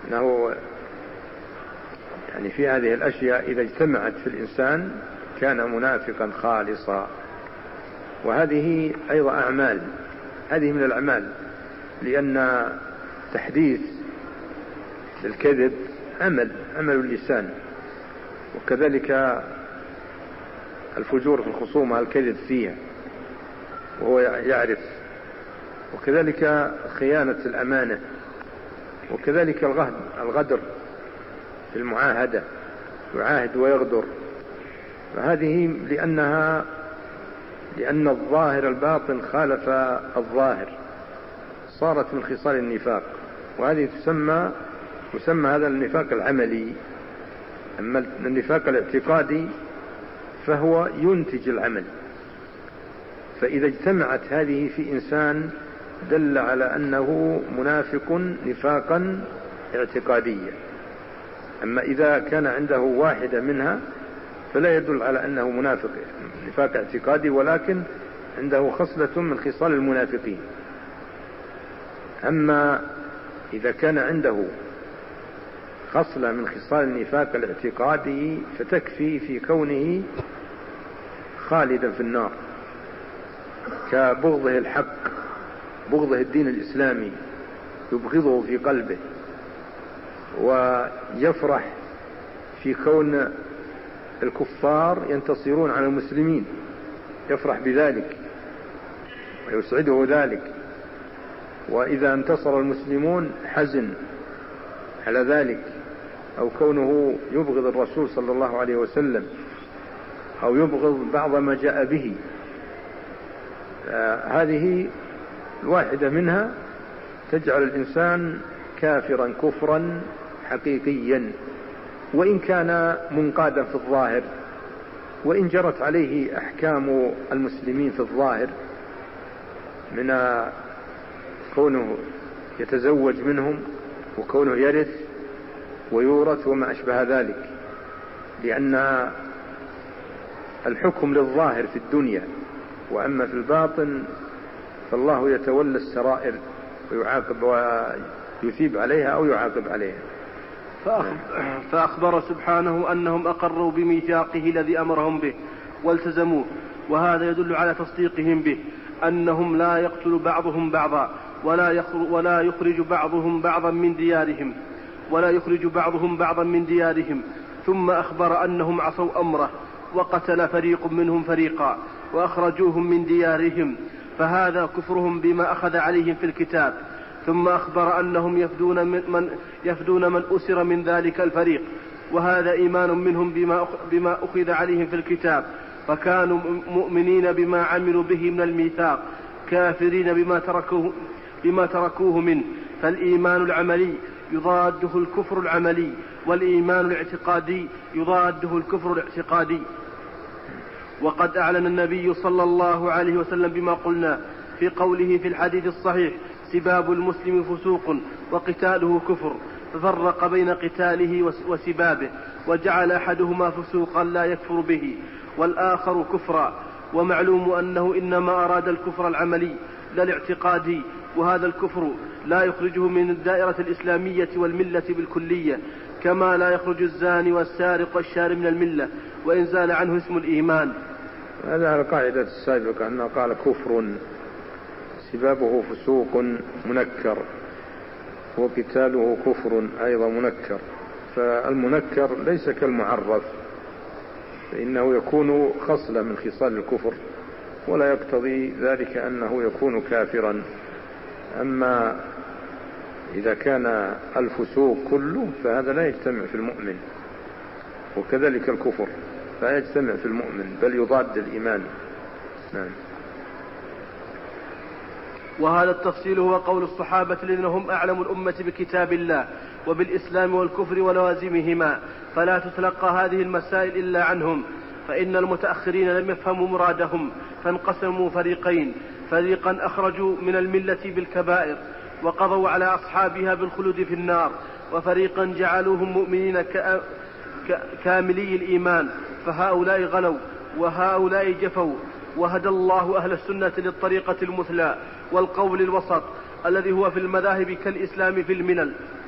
أنه يعني في هذه الأشياء إذا اجتمعت في الإنسان كان منافقا خالصا. وهذه أيضا أعمال، هذه من الأعمال، لأن تحديث الكذب عمل اللسان، وكذلك الفجور في الخصومة الكذب فيها وهو يعرف، وكذلك خيانة الأمانة، وكذلك الغدر في المعاهدة، يعاهد ويغدر. فهذه لأن الظاهر الباطن خالف الظاهر، صارت من خصال النفاق، وهذه تسمى هذا النفاق العملي. أما النفاق الاعتقادي فهو ينتج العمل، فإذا اجتمعت هذه في إنسان دل على أنه منافق نفاقا اعتقاديا. أما إذا كان عنده واحدة منها فلا يدل على أنه منافق نفاق اعتقادي، ولكن عنده خصلة من خصال المنافقين. أما إذا كان عنده خصلة من خصال النفاق الاعتقادي فتكفي في كونه خالدا في النار، كبغضه الحق، بغضه الدين الإسلامي، يبغضه في قلبه، ويفرح في كون الكفار ينتصرون على المسلمين، يفرح بذلك ويسعده ذلك. وإذا انتصر المسلمون حزن على ذلك، أو كونه يبغض الرسول صلى الله عليه وسلم، أو يبغض بعض ما جاء به. هذه الواحدة منها تجعل الإنسان كافرا كفرا حقيقيا، وإن كان منقادا في الظاهر، وإن جرت عليه أحكام المسلمين في الظاهر من كونه يتزوج منهم، وكونه يرث ويورث وما أشبه ذلك، لأن الحكم للظاهر في الدنيا، وأما في الباطن فالله يتولى السرائر ويعاقب ويثيب عليها أو يعاقب عليها. فأخبر سبحانه أنهم أقروا بميثاقه الذي أمرهم به والتزموه، وهذا يدل على تصديقهم به، أنهم لا يقتل بعضهم بعضا ولا يخرج بعضهم بعضا من ديارهم، ثم أخبر أنهم عصوا أمره وقتل فريق منهم فريقا وأخرجوهم من ديارهم، فهذا كفرهم بما أخذ عليهم في الكتاب. ثم أخبر أنهم يفدون من أسر من ذلك الفريق، وهذا إيمان منهم بما أخذ عليهم في الكتاب، فكانوا مؤمنين بما عملوا به من الميثاق، كافرين بما تركوه منه. فالإيمان العملي يضاده الكفر العملي، والإيمان الاعتقادي يضاده الكفر الاعتقادي. وقد أعلن النبي صلى الله عليه وسلم بما قلنا في قوله في الحديث الصحيح: سباب المسلم فسوق وقتاله كفر، ففرق بين قتاله وسبابه، وجعل أحدهما فسوقا لا يكفر به والآخر كفرا. ومعلوم أنه إنما أراد الكفر العملي لا الاعتقادي، وهذا الكفر لا يخرجه من الدائرة الإسلامية والملة بالكلية، كما لا يخرج الزاني والسارق والشارب من الملة وإن زال عنه اسم الإيمان. هذا على قاعدة السابقة أنه قال كفر سبابه فسوق منكر، وقتاله كفر أيضا منكر. فالمنكر ليس كالمعرف، فإنه يكون خصلة من خصال الكفر، ولا يقتضي ذلك أنه يكون كافرا. أما إذا كان الفسوق كله فهذا لا يجتمع في المؤمن، وكذلك الكفر لا يجتمع في المؤمن بل يضاد الإيمان. نعم. وهذا التفصيل هو قول الصحابة الذين هم أعلم الأمة بكتاب الله وبالإسلام والكفر ولوازمهما، فلا تتلقى هذه المسائل إلا عنهم، فإن المتأخرين لم يفهموا مرادهم فانقسموا فريقين: فريقا أخرجوا من الملة بالكبائر وقضوا على أصحابها بالخلود في النار، وفريقا جعلوهم مؤمنين كاملي الإيمان، فهؤلاء غلوا وهؤلاء جفوا. وهدى الله أهل السنة للطريقة المثلى والقول الوسط الذي هو في المذاهب كالإسلام في الملل.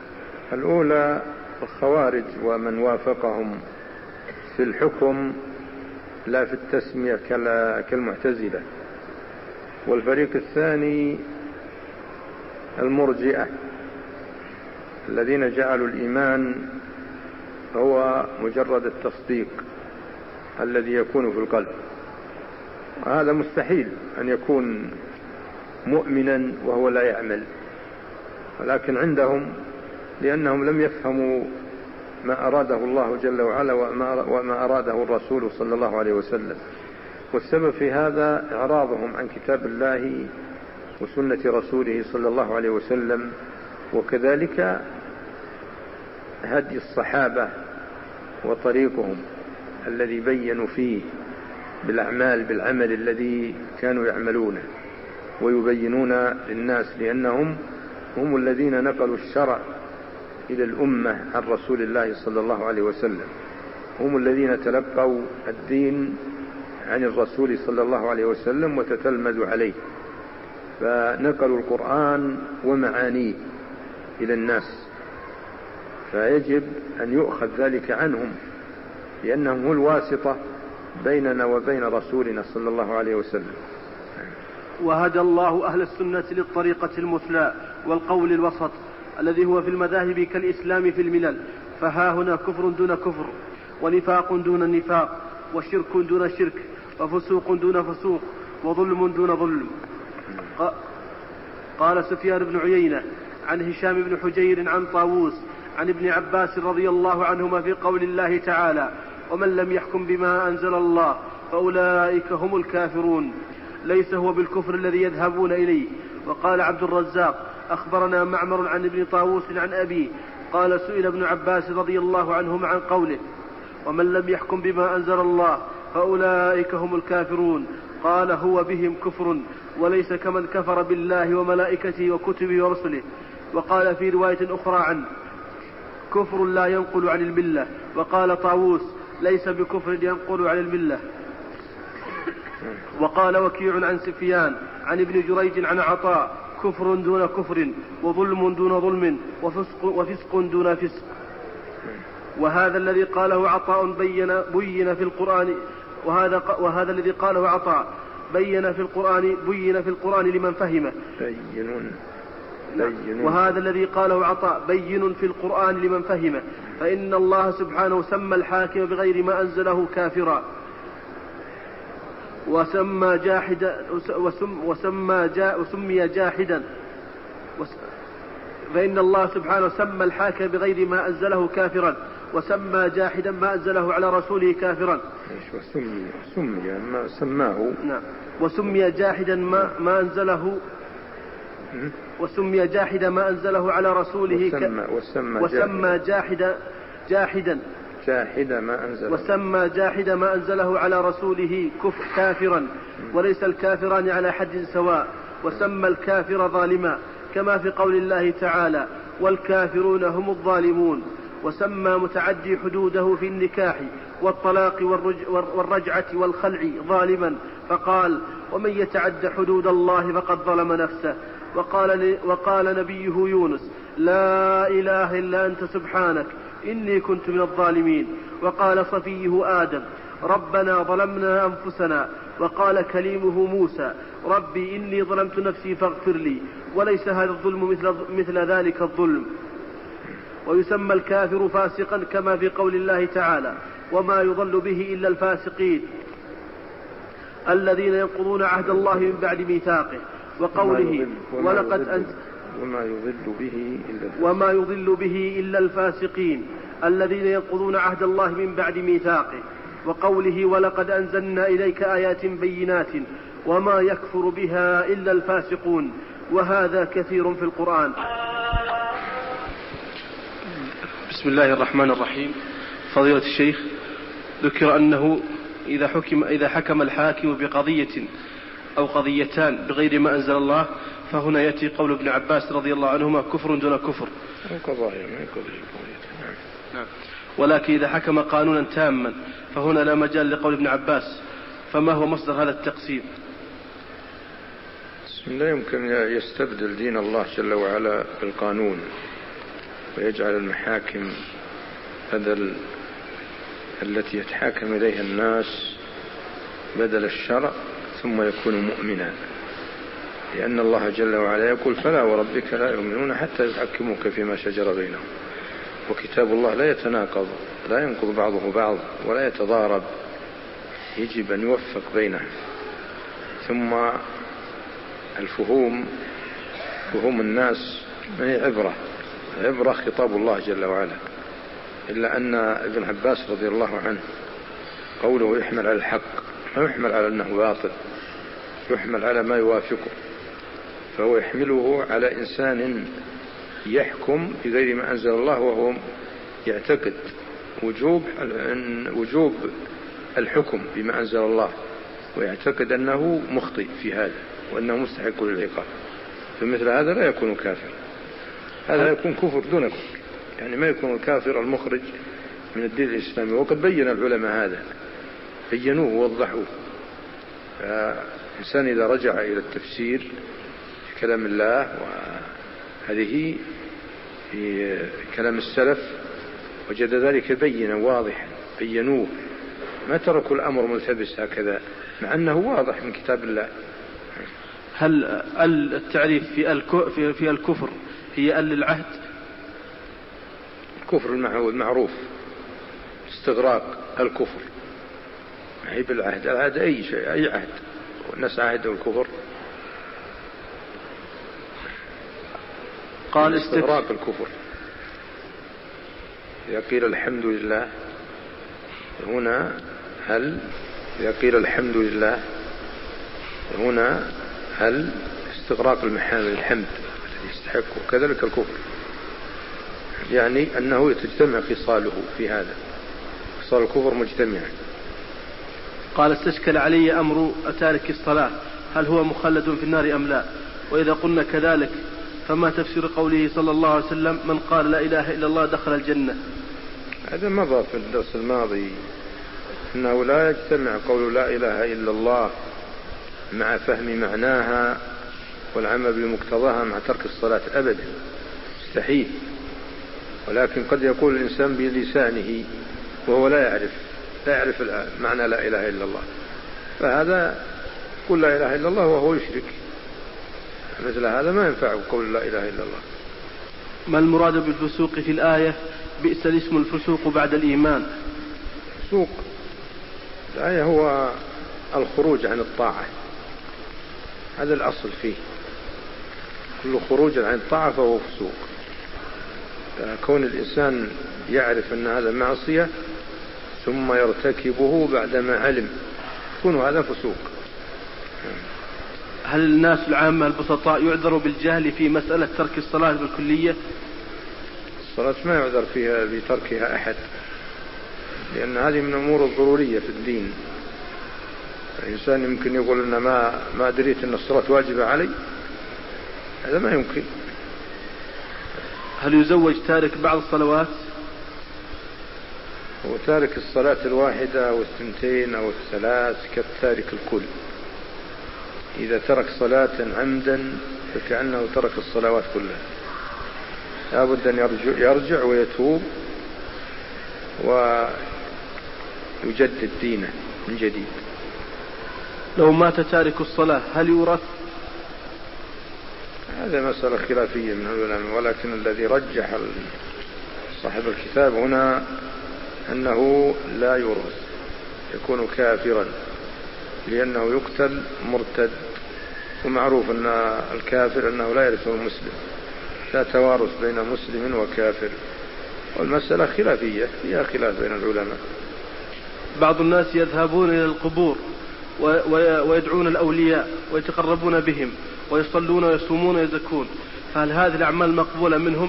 الأولى الخوارج ومن وافقهم في الحكم لا في التسمية كالمعتزلة. والفريق الثاني المرجئة الذين جعلوا الإيمان هو مجرد التصديق الذي يكون في القلب. هذا مستحيل أن يكون مؤمنا وهو لا يعمل، ولكن عندهم لأنهم لم يفهموا ما أراده الله جل وعلا وما أراده الرسول صلى الله عليه وسلم. والسبب في هذا إعراضهم عن كتاب الله وسنة رسوله صلى الله عليه وسلم، وكذلك هدي الصحابة وطريقهم الذي بينوا فيه بالعمل الذي كانوا يعملونه ويبينون للناس، لأنهم هم الذين نقلوا الشرع إلى الأمة عن رسول الله صلى الله عليه وسلم، هم الذين تلقوا الدين عن الرسول صلى الله عليه وسلم وتتلمذوا عليه، فنقلوا القرآن ومعانيه إلى الناس، فيجب أن يؤخذ ذلك عنهم لأنهم هم الواسطة بيننا وبين رسولنا صلى الله عليه وسلم. وهدى الله أهل السنة للطريقة المثلى والقول الوسط الذي هو في المذاهب كالإسلام في الملل، فها هنا كفر دون كفر، ونفاق دون نفاق، وشرك دون شرك، وفسوق دون فسوق، وظلم دون ظلم. قال سفيان بن عيينة عن هشام بن حجير عن طاووس عن ابن عباس رضي الله عنهما في قول الله تعالى: ومن لم يحكم بما أنزل الله فأولئك هم الكافرون، ليس هو بالكفر الذي يذهبون إليه. وقال عبد الرزاق: أخبرنا معمر عن ابن طاووس عن أبيه قال: سئل ابن عباس رضي الله عنهما عن قوله: ومن لم يحكم بما أنزل الله فأولئك هم الكافرون، قال: هو بهم كفر، وليس كمن كفر بالله وملائكته وكتبه ورسله. وقال في رواية أخرى عنه: كفر لا ينقل عن الملة. وقال طاووس: ليس بكفر ينقل عن الملة. وقال وكيع عن سفيان عن ابن جريج عن عطاء: كفر دون كفر، وظلم دون ظلم، وفسق دون فسق. وهذا الذي قاله عطاء بين في القرآن، وهذا الذي قاله عطاء بين في القرآن لمن فهمه. وهذا الذي قاله عطاء بين في القرآن لمن فهمه، فإن الله سبحانه سمى الحاكم بغير ما أنزله كافرا، وسمي جاحدا، فإن الله سبحانه سمى الحاكم بغير ما أنزله كافرا، وسمى جاحدا ما أنزله على رسوله كافرا. وسمي جاحدا ما أنزله، وسمي جاحدا ما أنزله على رسوله وسمى جاحدا ما أنزله على رسوله كافرا، وليس الكافران على حد سواء. وسمى الكافر ظالما كما في قول الله تعالى: والكافرون هم الظالمون. وسمى متعدي حدوده في النكاح والطلاق والرجعة والخلع ظالما، فقال: ومن يتعد حدود الله فقد ظلم نفسه. وقال نبيه يونس: لا إله إلا أنت سبحانك إني كنت من الظالمين. وقال صفيه آدم: ربنا ظلمنا أنفسنا. وقال كليمه موسى: ربي إني ظلمت نفسي فاغفر لي. وليس هذا الظلم مثل ذلك الظلم. ويسمى الكافر فاسقا كما في قول الله تعالى: وما يضل به إلا الفاسقين الذين ينقضون عهد الله من بعد ميثاقه. وقوله: وما يضل به إلا الفاسقين الذين ينقضون عهد الله من بعد ميثاقه. وقوله: ولقد أنزلنا إليك آيات بينات وما يكفر بها إلا الفاسقون. وهذا كثير في القرآن. بسم الله الرحمن الرحيم. فضيلة الشيخ، ذكر أنه إذا حكم الحاكم بقضية أو قضيتان بغير ما أنزل الله، فهنا يأتي قول ابن عباس رضي الله عنهما: كفر دون كفر. ولكن إذا حكم قانونا تاما فهنا لا مجال لقول ابن عباس، فما هو مصدر هذا التقسيم؟ لا يمكن يستبدل دين الله جل وعلا بالقانون، ويجعل المحاكم بدل التي يتحاكم إليها الناس بدل الشرع، ثم يكون مؤمنا، لأن الله جل وعلا يقول: فلا وربك لا يؤمنون حتى يحكموك فيما شجر بينهم. وكتاب الله لا يتناقض، لا ينقض بعضه بعض ولا يتضارب، يجب أن يوفق بينهم. ثم الفهوم، فهوم الناس ما هي عبرة خطاب الله جل وعلا، إلا أن ابن عباس رضي الله عنه قوله يحمل على الحق، ما يحمل على أنه باطل، يحمل على ما يوافقه، فهو يحمله على إنسان يحكم بغير ما أنزل الله، وهو يعتقد وجوب الحكم بما أنزل الله، ويعتقد أنه مخطئ في هذا وأنه مستحق للعقاب، فمثل هذا لا يكون كافر، هذا يكون كفر دون كفر، يعني ما يكون الكافر المخرج من الدين الإسلامي. وقد بين العلماء هذا، بينوه ووضحوه. الإنسان إذا رجع إلى التفسير في كلام الله، وهذه في كلام السلف، وجد ذلك بينا واضحا، بينوه، ما تركوا الأمر ملتبس هكذا، مع أنه واضح من كتاب الله. هل التعريف في الكفر هي للعهد؟ الكفر المعروف استغراق الكفر، ما هي بالعهد، العهد أي شيء، أي عهد، والناس عهدوا الكفر. قال استغراق الكفر. إذا قيل الحمد لله هنا، إذا قيل الحمد لله هنا هل استغراق المحامد الحمد الذي يستحقه، كذلك الكفر، يعني أنه تجتمع خصاله في هذا، خصال الكفر مجتمعة. قال: استشكل علي أمر تارك الصلاة، هل هو مخلد في النار أم لا؟ وإذا قلنا كذلك فما تفسير قوله صلى الله عليه وسلم: من قال لا إله إلا الله دخل الجنة؟ هذا مضى في الدرس الماضي، أنه لا يجتمع قول لا إله إلا الله مع فهم معناها والعمل بمقتضاها مع ترك الصلاة أبدا، مستحيل. ولكن قد يقول الإنسان بلسانه وهو لا يعرف معنى لا إله إلا الله، فهذا يقول لا إله إلا الله وهو يشرك، مثل هذا ما ينفعه قول لا إله إلا الله. ما المراد بالفسوق في الآية؟ بئس الاسم الفسوق بعد الإيمان. فسوق الآية هو الخروج عن الطاعة، هذا الأصل فيه، كل خروج عن الطاعة فهو فسوق. كون الإنسان يعرف أن هذا معصية ثم يرتكبه بعدما علم، يكون هذا فسوق. هل الناس العامة البسطاء يعذر بالجهل في مسألة ترك الصلاة بالكلية؟ الصلاة ما يعذر فيها بتركها أحد، لأن هذه من الأمور الضرورية في الدين. الإنسان يمكن يقول أن ما دريت أن الصلاة واجبة علي، هذا ما يمكن. هل يزوج تارك بعض الصلوات؟ هو تارك الصلاة الواحدة أو الثنتين أو الثلاث كالتارك الكل. إذا ترك صلاة عمدا فكأنه ترك الصلوات كلها، لا بد أن يرجع ويتوب ويجدد دينه من جديد. لو مات تارك الصلاة هل يورث؟ هذا مسألة خلافية من العلماء، ولكن الذي رجح صاحب الكتاب هنا أنه لا يورث، يكون كافرا، لأنه يقتل مرتد، ومعروف أن الكافر أنه لا يرثه المسلم، لا توارث بين مسلم وكافر، والمسألة خلافية، فيها خلاف بين العلماء. بعض الناس يذهبون إلى القبور ويدعون الأولياء ويتقربون بهم ويصلون ويصومون ويزكون، فهل هذه الأعمال مقبولة منهم؟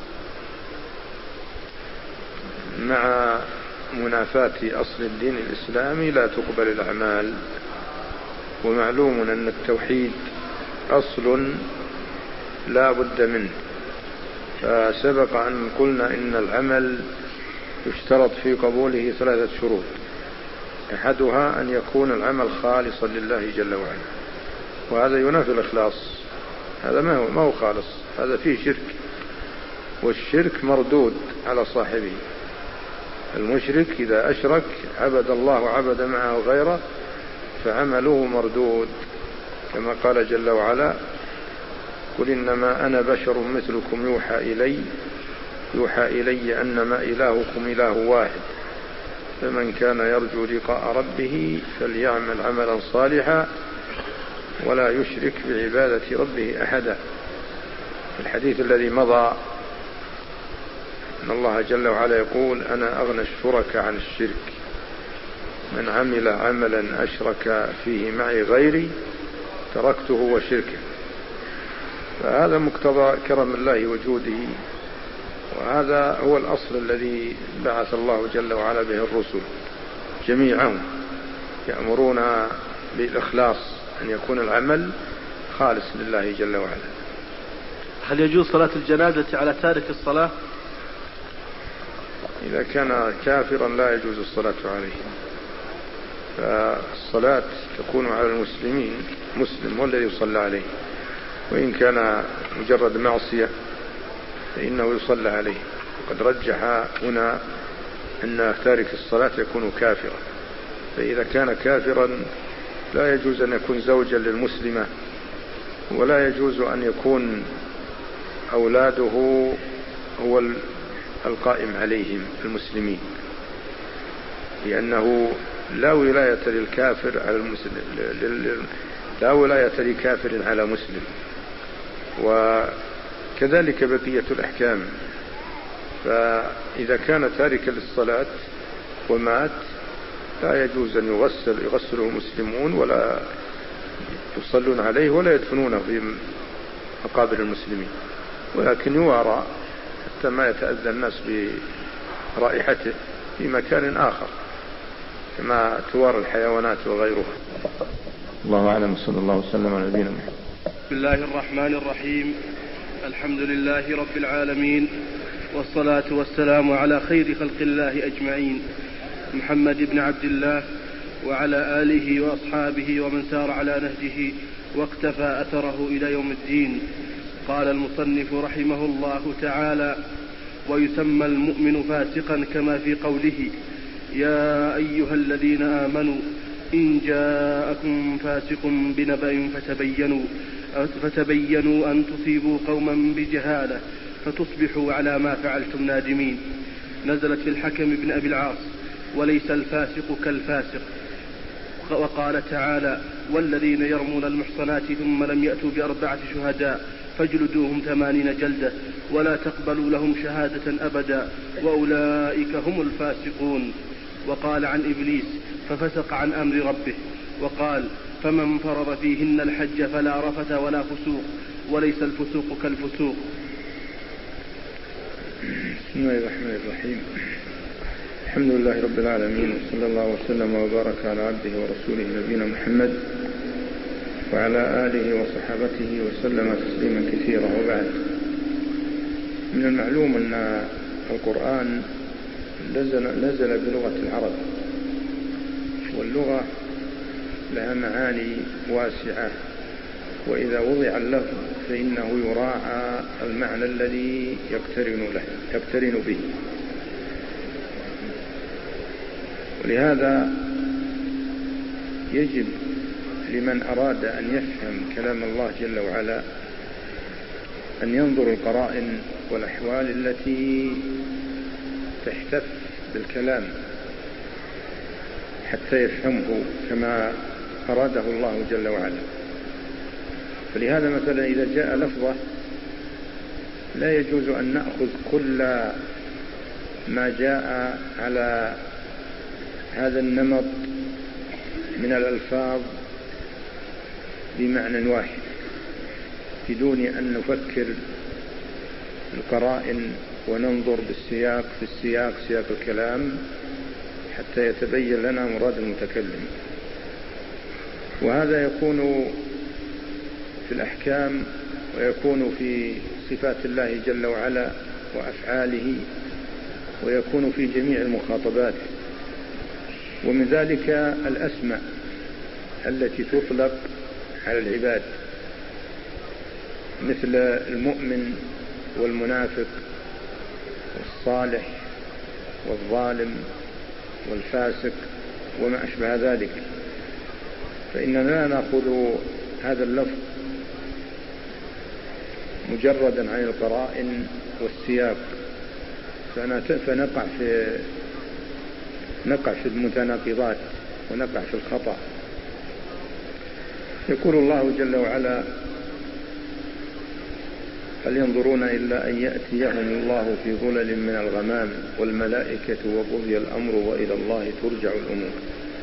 مع منافاة أصل الدين الإسلامي لا تقبل الأعمال، ومعلوم أن التوحيد أصل لا بد منه، فسبق أن قلنا إن العمل يشترط في قبوله 3 شروط، أحدها أن يكون العمل خالصا لله جل وعلا، وهذا ينافي الإخلاص، هذا ما هو خالص، هذا فيه شرك. والشرك مردود على صاحبه. المشرك إذا أشرك عبد الله وعبد معه غيره فعمله مردود، كما قال جل وعلا: قل إنما أنا بشر مثلكم يوحى إلي أنما إلهكم إله واحد فمن كان يرجو لقاء ربه فليعمل عملا صالحا ولا يشرك بعبادة ربه أحدا. في الحديث الذي مضى أن الله جل وعلا يقول: أنا أغنى الشركاء عن الشرك، من عمل عملا أشرك فيه معي غيري تركته وشركه. فهذا مقتضى كرم الله وجوده، وهذا هو الأصل الذي بعث الله جل وعلا به الرسل جميعهم، يأمرون بالإخلاص، أن يكون العمل خالص لله جل وعلا. هل يجوز صلاة الجنازة على تارك الصلاة؟ إذا كان كافرا لا يجوز الصلاة عليه، فالصلاة تكون على المسلمين، مسلم هو الذي يصلى عليه، وإن كان مجرد معصية فإنه يصلى عليه. وقد رجح هنا أن تارك الصلاة يكون كافرا، فإذا كان كافرا لا يجوز أن يكون زوجا للمسلمة، ولا يجوز أن يكون أولاده هو القائم عليهم المسلمين، لأنه لا ولاية للكافر على المسلم، لا ولاية لكافر على مسلم. وكذلك بقية الأحكام. فإذا كان تاركا للصلاة ومات لا يجوز أن يغسله المسلمون ولا يصلون عليه ولا يدفنونه في مقابر المسلمين، ولكن يوارى حتى ما يتأذى الناس برائحته في مكان آخر كما توارى الحيوانات وغيرها. الله أعلم، صلى الله وسلم على نبينا محمد. بسم الله الرحمن الرحيم. الحمد لله رب العالمين، والصلاة والسلام على خير خلق الله أجمعين، محمد بن عبد الله وعلى آله وأصحابه ومن سار على نهجه واقتفى أثره إلى يوم الدين. قال المصنف رحمه الله تعالى: ويسمى المؤمن فاسقا كما في قوله: يا أيها الذين آمنوا إن جاءكم فاسق بنبأ فتبينوا أن تصيبوا قوما بجهالة فتصبحوا على ما فعلتم نادمين. نزلت في الحكم بن أبي العاص: وليس الفاسق كالفاسق. وقال تعالى: والذين يرمون المحصنات ثم لم يأتوا بأربعة شهداء فاجلدوهم 80 جلدة ولا تقبلوا لهم شهادة أبدا وأولئك هم الفاسقون. وقال عن إبليس: ففسق عن أمر ربه. وقال: فمن فرض فيهن الحج فلا رفث ولا فسوق وليس الفسوق كالفسوق. بسم الله الرحمن الرحيم. الحمد لله رب العالمين، وصلى الله وسلم وبارك على عبده ورسوله نبينا محمد وعلى آله وصحابته وسلم تسليما كثيرا. وبعد، من المعلوم أن القرآن نزل بلغة العرب، واللغة لها معاني واسعة، وإذا وضع اللفظ فإنه يراعى المعنى الذي يقترن به. ولهذا يجب لمن أراد أن يفهم كلام الله جل وعلا أن ينظر القرائن والأحوال التي تحتف بالكلام حتى يفهمه كما أراده الله جل وعلا. فلهذا مثلا إذا جاء لفظة لا يجوز أن نأخذ كل ما جاء على هذا النمط من الألفاظ بمعنى واحد بدون أن نفكر القرائن وننظر بالسياق في السياق، سياق الكلام، حتى يتبين لنا مراد المتكلم. وهذا يكون في الأحكام، ويكون في صفات الله جل وعلا وأفعاله، ويكون في جميع المخاطبات. ومن ذلك الأسماء التي تطلق على العباد، مثل المؤمن والمنافق الصالح والظالم والفاسق وما أشبه ذلك، فإننا لا نأخذ هذا اللفظ مجردا عن القرائن والسياق، فنقع في المتناقضات ونقع في الخطأ. يقول الله جل وعلا: هل ينظرون إلا أن يأتيهم الله في ظلل من الغمام والملائكة وقضي الأمر وإلى الله ترجع الأمور.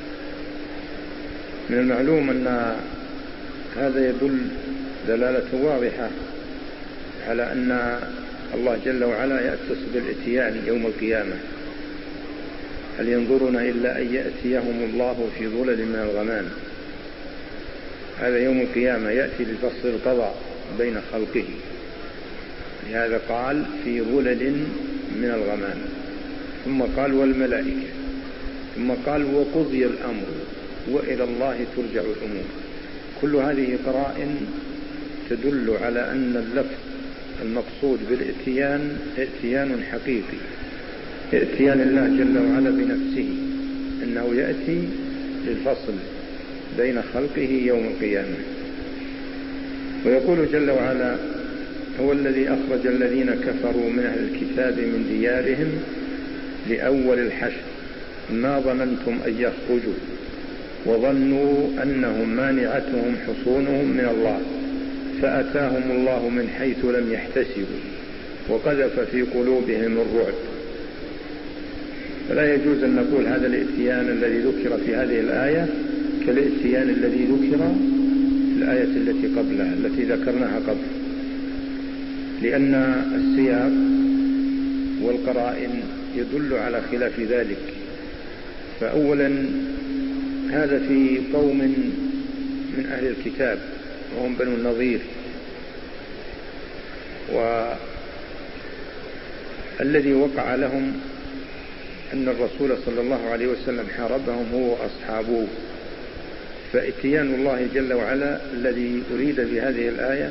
من المعلوم أن هذا يدل دلالة واضحة على أن الله جل وعلا يأتس بالإتيان يوم القيامة. هل ينظرون إلا أن يأتيهم الله في ظلل من الغمام، هذا يوم القيامة يأتي لفصل القضاء بين خلقه، لهذا قال في ظلل من الغمام، ثم قال والملائكة، ثم قال وقضي الأمر وإلى الله ترجع الأمور. كل هذه قرائن تدل على أن اللفظ المقصود بالإتيان إتيان حقيقي، إتيان الله جل وعلا بنفسه، أنه يأتي للفصل بين خلقه يوم القيامة. ويقول جل وعلا: هو الذي أخرج الذين كفروا من أهل الكتاب من ديارهم لأول الحشر ما ظننتم أن يخرجوا وظنوا أنهم مانعتهم حصونهم من الله فأتاهم الله من حيث لم يحتسبوا وقذف في قلوبهم الرعب. فلا يجوز أن نقول هذا الإتيان الذي ذكر في هذه الآية كالإتيان الذي ذكر في الآية التي قبلها التي ذكرناها قبل، لأن السياق والقرائن يدل على خلاف ذلك. فأولا هذا في قوم من أهل الكتاب وهم بنو النضير، والذي وقع لهم أن الرسول صلى الله عليه وسلم حاربهم هو وأصحابه. فإتيان الله جل وعلا الذي أريد بهذه الآية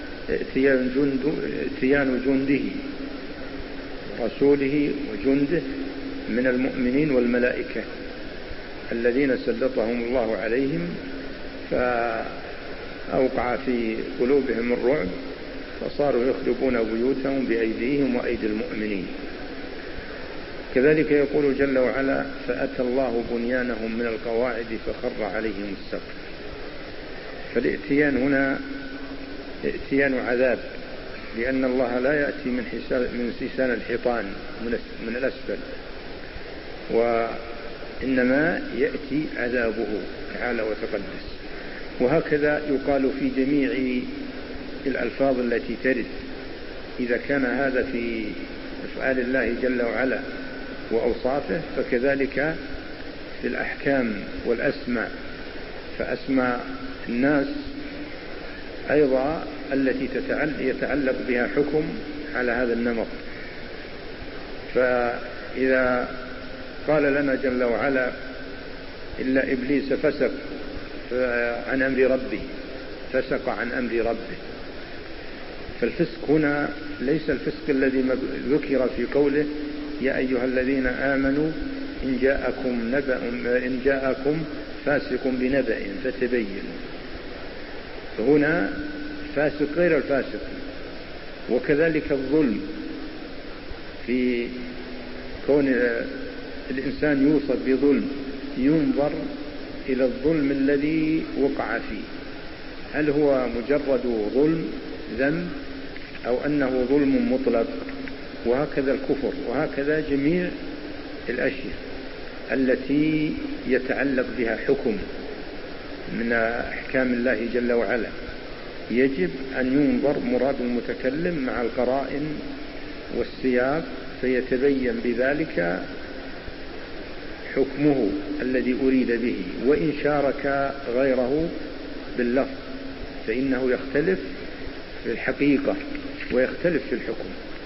إتيان جنده رسوله وجنده من المؤمنين والملائكة الذين سلطهم الله عليهم فأوقع في قلوبهم الرعب فصاروا يخربون بيوتهم بأيديهم وأيدي المؤمنين. كذلك يقول جل وعلا: فأتى الله بنيانهم من القواعد فخر عليهم السقف. فالإتيان هنا إتيان عذاب، لأن الله لا يأتي من سيسان الحيطان من الأسفل، وإنما يأتي عذابه تعالى وتقدس. وهكذا يقال في جميع الألفاظ التي ترد، إذا كان هذا في أفعال الله جل وعلا وأوصافه فكذلك في الأحكام والأسماء، فأسماء الناس أيضا التي يتعلق بها حكم على هذا النمط. فإذا قال لنا جل وعلا: إلا إبليس فسق عن أمر ربه، فسق عن أمر ربه، فالفسق هنا ليس الفسق الذي ذكر في قوله: يا أيها الذين آمنوا إن جاءكم فاسق بنبأ فتبينوا. فهنا فاسق غير الفاسق. وكذلك الظلم، في كون الإنسان يوصف بظلم ينظر إلى الظلم الذي وقع فيه، هل هو مجرد ظلم ذنب أو أنه ظلم مطلق. وهكذا الكفر، وهكذا جميع الأشياء التي يتعلق بها حكم من أحكام الله جل وعلا يجب أن ينظر مراد المتكلم مع القرائن والسياق فيتبين بذلك حكمه الذي أريد به. وإن شارك غيره باللفظ فإنه يختلف في الحقيقة ويختلف في الحكم.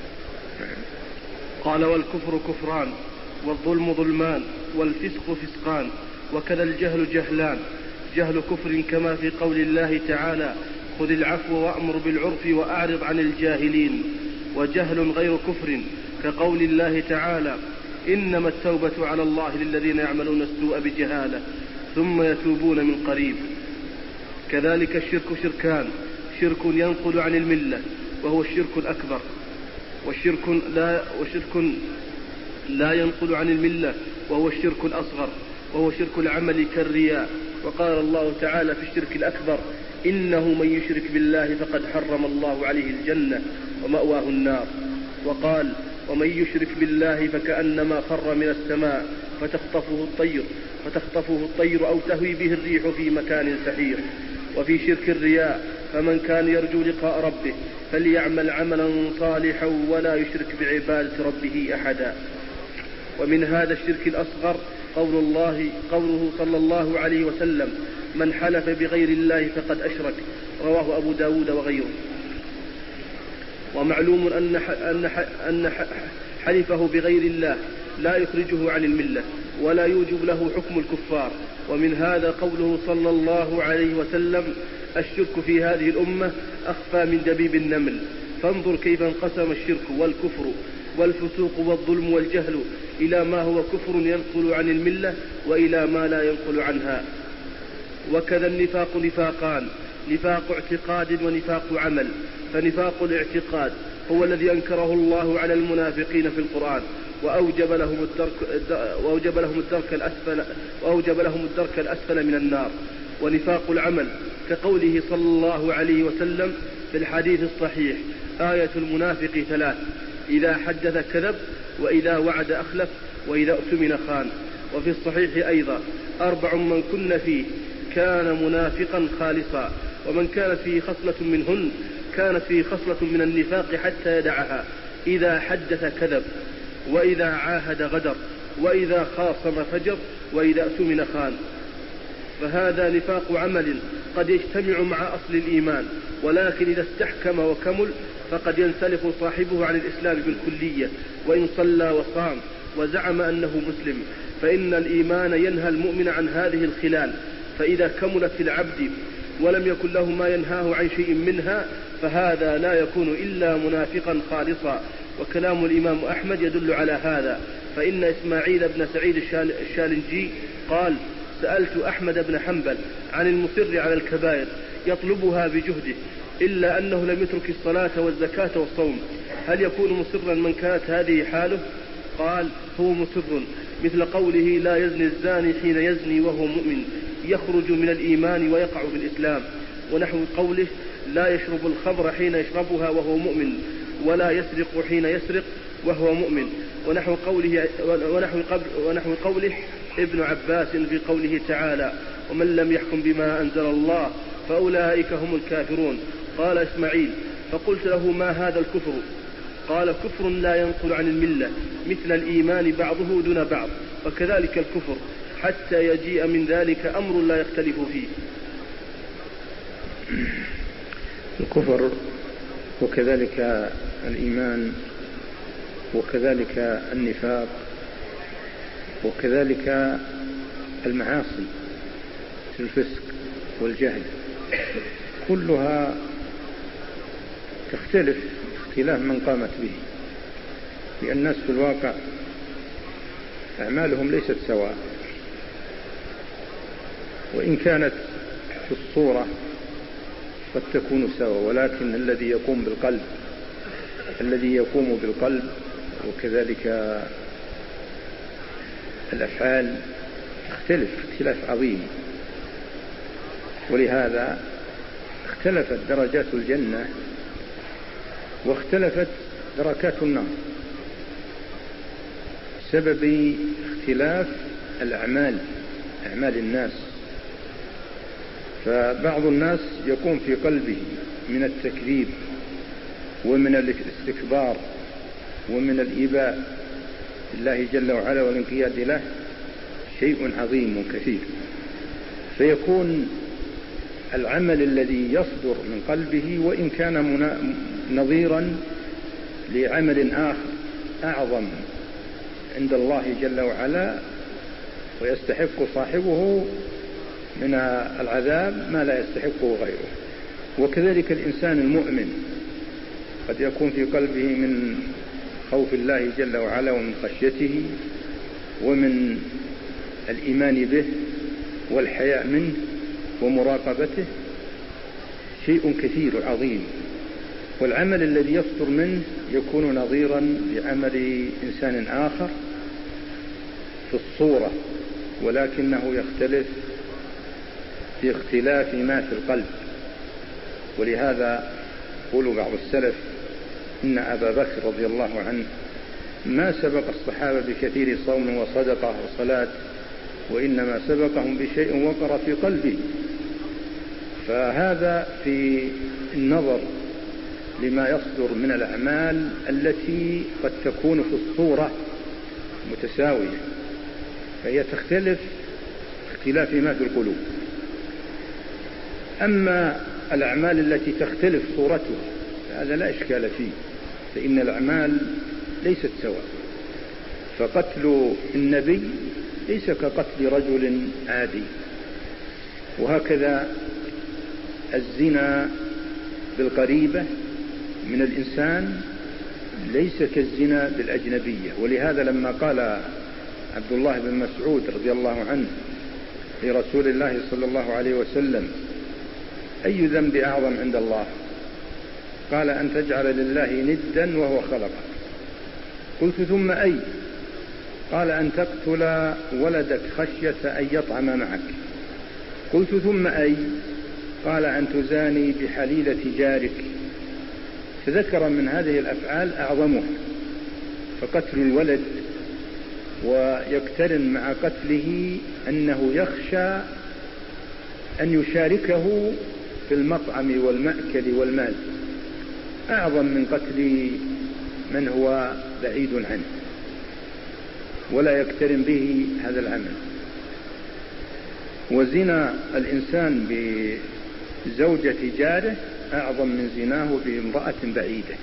قال: والكفر كفران، والظلم ظلمان، والفسق فسقان، وكذا الجهل جهلان، جهل كفر كما في قول الله تعالى: خذ العفو وأمر بالعرف وأعرض عن الجاهلين، وجهل غير كفر كقول الله تعالى: إنما التوبة على الله للذين يعملون السوء بجهالة ثم يتوبون من قريب. كذلك الشرك شركان: شرك ينقل عن الملة وهو الشرك الأكبر، وشرك لا ينقل عن الملة وهو الشرك الأصغر، وهو شرك العمل كالرياء. وقال الله تعالى في الشرك الأكبر: إنه من يشرك بالله فقد حرم الله عليه الجنة ومأواه النار. وقال: ومن يشرك بالله فكأنما خر من السماء فتخطفه الطير أو تهوي به الريح في مكان سحيق. وفي شرك الرياء: فمن كان يرجو لقاء ربه فليعمل عملا صالحا ولا يشرك بعبادة ربه أحدا. ومن هذا الشرك الأصغر قوله صلى الله عليه وسلم: من حلف بغير الله فقد أشرك، رواه أبو داود وغيره. ومعلوم أن حلفه بغير الله لا يخرجه عن الملة ولا يوجب له حكم الكفار. ومن هذا قوله صلى الله عليه وسلم: الشرك في هذه الأمة أخفى من دبيب النمل. فانظر كيف انقسم الشرك والكفر والفسوق والظلم والجهل إلى ما هو كفر ينقل عن الملة وإلى ما لا ينقل عنها. وكذا النفاق نفاقان: نفاق اعتقاد ونفاق عمل. فنفاق الاعتقاد هو الذي أنكره الله على المنافقين في القرآن وأوجب لهم الدرك الأسفل من النار. ونفاق العمل كقوله صلى الله عليه وسلم في الحديث الصحيح: آية المنافق 3: إذا حدث كذب، وإذا وعد أخلف، وإذا اؤتمن خان. وفي الصحيح أيضا: 4 من كن فيه كان منافقا خالصا، ومن كانت فيه خصلة منهن كانت فيه خصلة من النفاق حتى يدعها: إذا حدث كذب، وإذا عاهد غدر، وإذا خاصم فجر، وإذا اؤتمن خان. فهذا نفاق عمل قد يجتمع مع أصل الإيمان، ولكن إذا استحكم وكمل فقد ينسلخ صاحبه عن الإسلام بالكلية، وإن صلى وصام وزعم أنه مسلم، فإن الإيمان ينهى المؤمن عن هذه الخلال. فإذا كملت في العبد ولم يكن له ما ينهاه عن شيء منها فهذا لا يكون إلا منافقا خالصا. وكلام الإمام أحمد يدل على هذا، فإن إسماعيل بن سعيد الشالنجي قال: سألت أحمد بن حنبل عن المصر على الكبائر يطلبها بجهده إلا أنه لم يترك الصلاة والزكاة والصوم، هل يكون مصرا من كانت هذه حاله؟ قال: هو مصر، مثل قوله: لا يزني الزاني حين يزني وهو مؤمن، يخرج من الإيمان ويقع في الإسلام. ونحو قوله: لا يشرب الخمر حين يشربها وهو مؤمن، ولا يسرق حين يسرق وهو مؤمن. ونحو قوله ابن عباس في قوله تعالى: ومن لم يحكم بما أنزل الله فأولئك هم الكافرون. قال إسماعيل: فقلت له: ما هذا الكفر؟ قال: كفر لا ينقل عن الملة، مثل الإيمان بعضه دون بعض، وكذلك الكفر حتى يجيء من ذلك أمر لا يختلف فيه. الكفر وكذلك الإيمان وكذلك النفاق وكذلك المعاصي في الفسق والجهل كلها تختلف اختلاف من قامت به، لأن الناس في الواقع أعمالهم ليست سواء، وإن كانت في الصورة قد تكون سواء، ولكن الذي يقوم بالقلب وكذلك الأفعال تختلف اختلاف عظيم. ولهذا اختلفت درجات الجنة واختلفت دركات النار بسبب اختلاف الأعمال، أعمال الناس. فبعض الناس يكون في قلبه من التكذيب ومن الاستكبار ومن الإباء لله جل وعلا والانقياد له شيء عظيم كثير، فيكون العمل الذي يصدر من قلبه وإن كان نظيرا لعمل آخر أعظم عند الله جل وعلا، ويستحق صاحبه من العذاب ما لا يستحقه غيره. وكذلك الإنسان المؤمن قد يكون في قلبه من خوف الله جل وعلا ومن خشيته ومن الإيمان به والحياء منه ومراقبته شيء كثير عظيم، والعمل الذي يصدر منه يكون نظيرا لعمل إنسان آخر في الصورة، ولكنه يختلف في اختلاف ما في القلب. ولهذا يقول بعض السلف إن أبا بكر رضي الله عنه ما سبق الصحابة بكثير صوم وصدقة وصلاة، وإنما سبقهم بشيء وقر في قلبه. فهذا في النظر لما يصدر من الأعمال التي قد تكون في الصورة متساوية، فهي تختلف اختلاف ما في القلوب. أما الأعمال التي تختلف صورتها هذا لا إشكال فيه، فإن الأعمال ليست سواء. فقتل النبي ليس كقتل رجل عادي، وهكذا الزنا بالقريبة من الإنسان ليس كالزنا بالأجنبية. ولهذا لما قال عبد الله بن مسعود رضي الله عنه لرسول الله صلى الله عليه وسلم: أي ذنب أعظم عند الله؟ قال: أن تجعل لله ندا وهو خلقك. قلت: ثم أي؟ قال: أن تقتل ولدك خشية أن يطعم معك. قلت: ثم أي؟ قال: أن تزاني بحليلة جارك. فذكر من هذه الأفعال أعظمها. فقتل الولد ويقترن مع قتله أنه يخشى أن يشاركه في المطعم والمأكل والمال أعظم من قتل من هو بعيد عنه ولا يقترن به هذا العمل. وزنا الإنسان بزوجة جاره أعظم من زناه بامرأة بعيدة.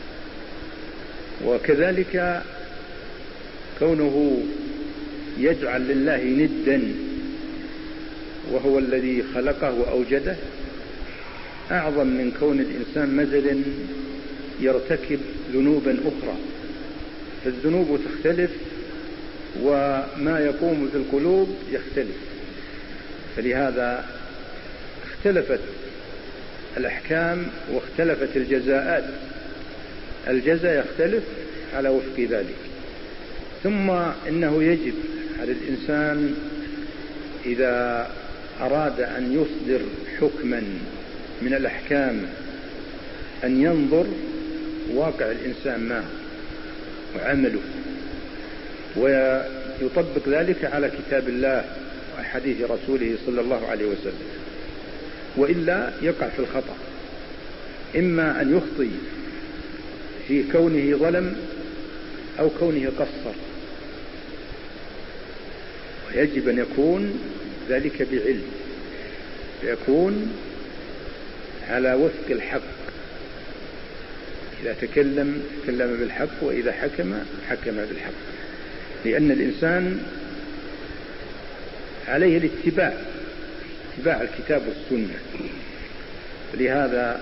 وكذلك كونه يجعل لله ندا وهو الذي خلقه وأوجده أعظم من كون الإنسان مثلا يرتكب ذنوبا أخرى. فالذنوب تختلف وما يقوم في القلوب يختلف، فلهذا اختلفت الأحكام واختلفت الجزاءات. الجزاء يختلف على وفق ذلك. ثم إنه يجب على الإنسان إذا أراد أن يصدر حكما من الأحكام أن ينظر واقع الإنسان ما وعمله، ويطبق ذلك على كتاب الله وحديث رسوله صلى الله عليه وسلم، وإلا يقع في الخطأ، إما أن يخطي في كونه ظلم أو كونه قصر. ويجب أن يكون ذلك بعلم، يكون على وفق الحق. إذا تكلم بالحق، وإذا حكم بالحق، لأن الإنسان عليه اتباع الكتاب والسنة. لهذا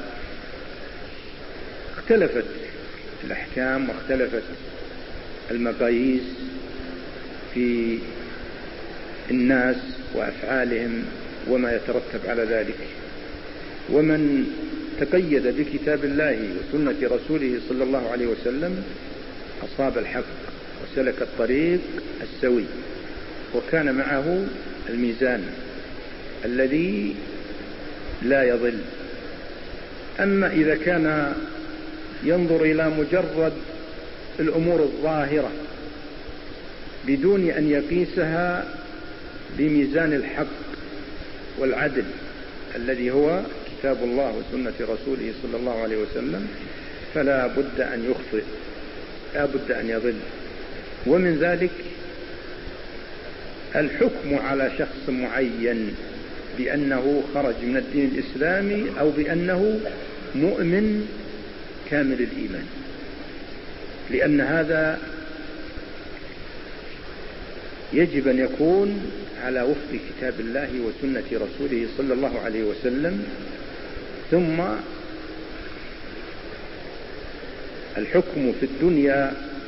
اختلفت الأحكام واختلفت المقاييس في الناس وأفعالهم وما يترتب على ذلك. ومن تقيد بكتاب الله وسنة رسوله صلى الله عليه وسلم أصاب الحق وسلك الطريق السوي، وكان معه الميزان الذي لا يضل. أما إذا كان ينظر إلى مجرد الأمور الظاهرة بدون أن يقيسها بميزان الحق والعدل الذي هو كتاب الله وسنة رسوله صلى الله عليه وسلم، فلا بد أن يخطئ، لا بد أن يضل. ومن ذلك الحكم على شخص معين بأنه خرج من الدين الإسلامي أو بأنه مؤمن كامل الإيمان، لأن هذا يجب أن يكون على وفق كتاب الله وسنة رسوله صلى الله عليه وسلم. ثم الحكم في الدنيا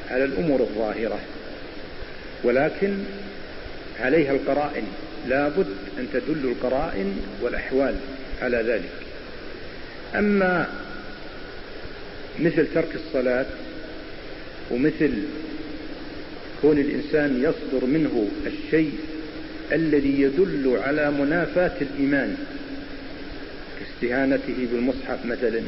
على الأمور الظاهرة، ولكن عليها القرائن، لا بد أن تدل القرائن والأحوال على ذلك. أما مثل ترك الصلاة، ومثل كون الإنسان يصدر منه الشيء الذي يدل على منافاة الإيمان كاستهانته بالمصحف مثلا،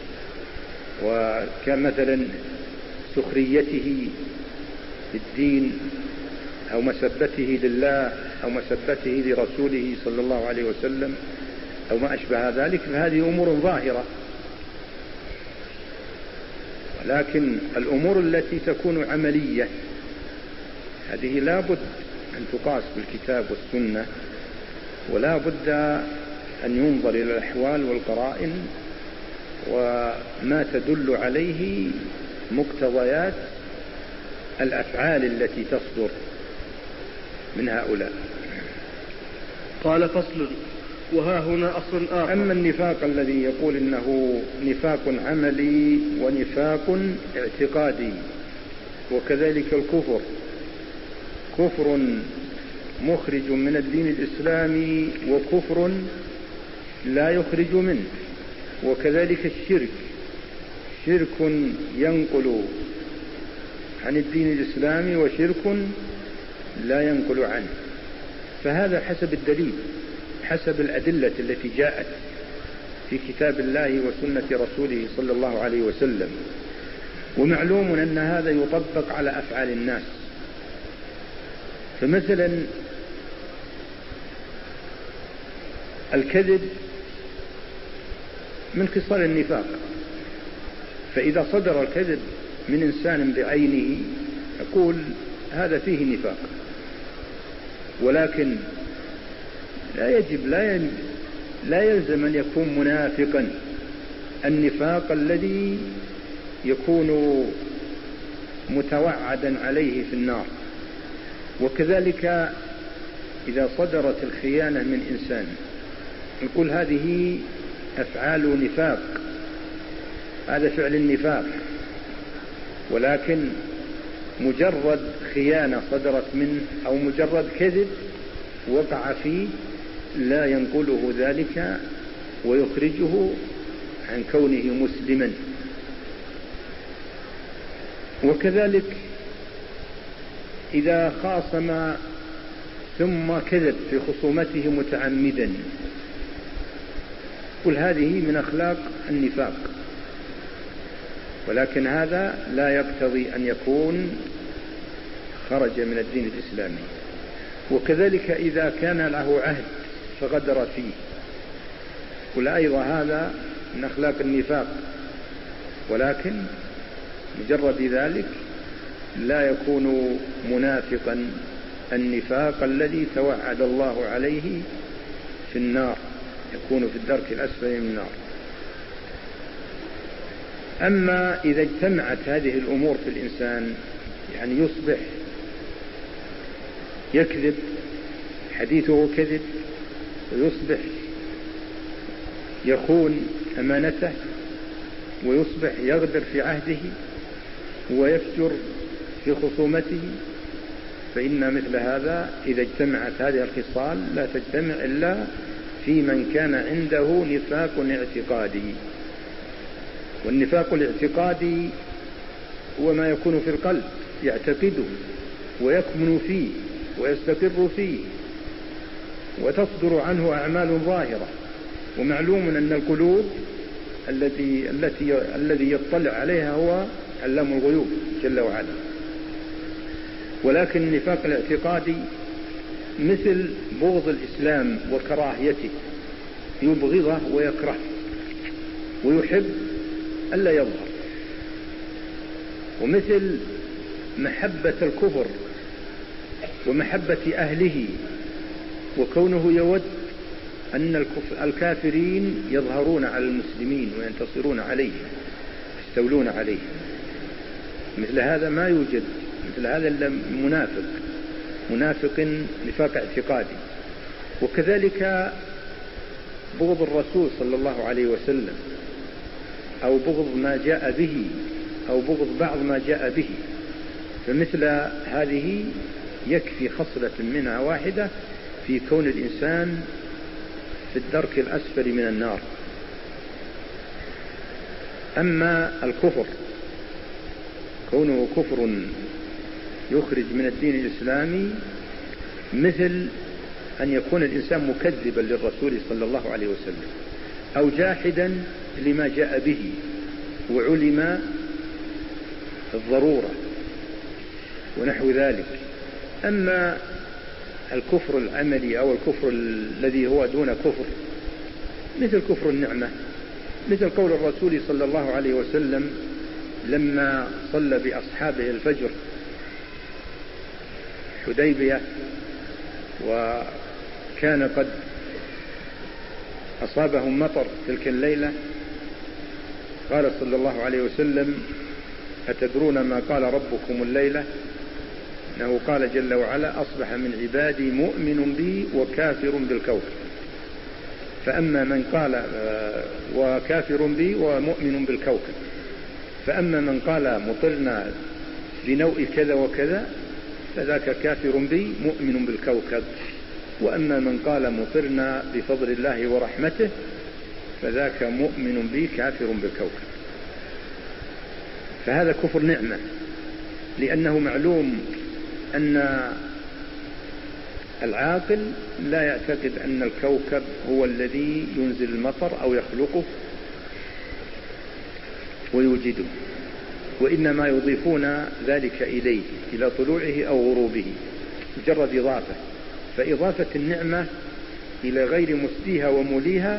وكمثلا سخريته بالدين، أو مسبته لله، أو مسبته لرسوله صلى الله عليه وسلم، أو ما أشبه ذلك، فهذه أمور ظاهرة. ولكن الأمور التي تكون عملية هذه لا بد أن تقاس بالكتاب والسنة، ولا بد أن ينظر إلى الأحوال والقرائن وما تدل عليه مقتضيات الأفعال التي تصدر من هؤلاء. قال: فصل. وها هنا أصل آخر. أما النفاق الذي يقول إنه نفاق عملي ونفاق اعتقادي، وكذلك الكفر، كفر مخرج من الدين الإسلامي وكفر لا يخرج منه، وكذلك الشرك، شرك ينقل عن الدين الإسلامي وشرك لا ينقل عنه. فهذا حسب الدليل، حسب الأدلة التي جاءت في كتاب الله وسنة رسوله صلى الله عليه وسلم. ومعلوم أن هذا يطبق على أفعال الناس. فمثلا الكذب من خصال النفاق، فإذا صدر الكذب من إنسان بعينه يقول هذا فيه نفاق، ولكن لا يلزم أن يكون منافقا. النفاق الذي يكون متوعدا عليه في النار. وكذلك إذا صدرت الخيانة من إنسان نقول هذه أفعال نفاق، هذا فعل النفاق، ولكن مجرد خيانة صدرت منه أو مجرد كذب وقع فيه لا ينقله ذلك ويخرجه عن كونه مسلما. وكذلك إذا خاصم ثم كذب في خصومته متعمدا، قل هذه من أخلاق النفاق، ولكن هذا لا يقتضي أن يكون خرج من الدين الإسلامي. وكذلك إذا كان له عهد فغدر فيه، قل أيضا هذا من أخلاق النفاق، ولكن مجرد ذلك لا يكون منافقا. النفاق الذي توعد الله عليه في النار يكون في الدرك الأسفل من النار. أما إذا اجتمعت هذه الأمور في الإنسان، يعني يصبح يكذب، حديثه كذب، ويصبح يخون أمانته، ويصبح يغدر في عهده، ويفجر في خصومته، فإن مثل هذا إذا اجتمعت هذه الخصال لا تجتمع إلا في من كان عنده نفاق اعتقادي. والنفاق الاعتقادي هو ما يكون في القلب، يعتقده ويكمن فيه ويستقر فيه وتصدر عنه أعمال ظاهرة. ومعلوم أن القلوب الذي يطلع عليها هو علام الغيوب جل وعلا. ولكن النفاق الاعتقادي مثل بغض الإسلام وكراهيته، يبغضه ويكره ويحب ألا يظهر. ومثل محبة الكفر ومحبة أهله، وكونه يود أن الكافرين يظهرون على المسلمين وينتصرون عليهم يستولون عليه. مثل هذا ما يوجد مثل هذا إلا منافق نفاق اعتقادي. وكذلك بغض الرسول صلى الله عليه وسلم، أو بغض ما جاء به، أو بغض بعض ما جاء به، فمثل هذه يكفي خصلة منها واحدة في كون الإنسان في الدرك الأسفل من النار. أما الكفر كونه كفر يخرج من الدين الإسلامي مثل أن يكون الإنسان مكذبا للرسول صلى الله عليه وسلم أو جاحدا لما جاء به وعلم الضرورة ونحو ذلك. أما الكفر العملي أو الكفر الذي هو دون كفر مثل كفر النعمة، مثل قول الرسول صلى الله عليه وسلم لما صلى بأصحابه الفجر حديبية وكان قد أصابهم مطر تلك الليلة، قال صلى الله عليه وسلم: أتدرون ما قال ربكم الليلة؟ إنه قال جل وعلا: أصبح من عبادي مؤمن بي وكافر بالكوكب. فأما من قال وكافر بي ومؤمن بالكوكب، فأما من قال مطرنا بنوء كذا وكذا فذاك كافر بي مؤمن بالكوكب، وأما من قال مطرنا بفضل الله ورحمته فذاك مؤمن بي كافر بالكوكب. فهذا كفر نعمة، لأنه معلوم أن العاقل لا يعتقد أن الكوكب هو الذي ينزل المطر أو يخلقه ويوجده، وإنما يضيفون ذلك إليه إلى طلوعه أو غروبه مجرد إضافة. فإضافة النعمة إلى غير مسديها وموليها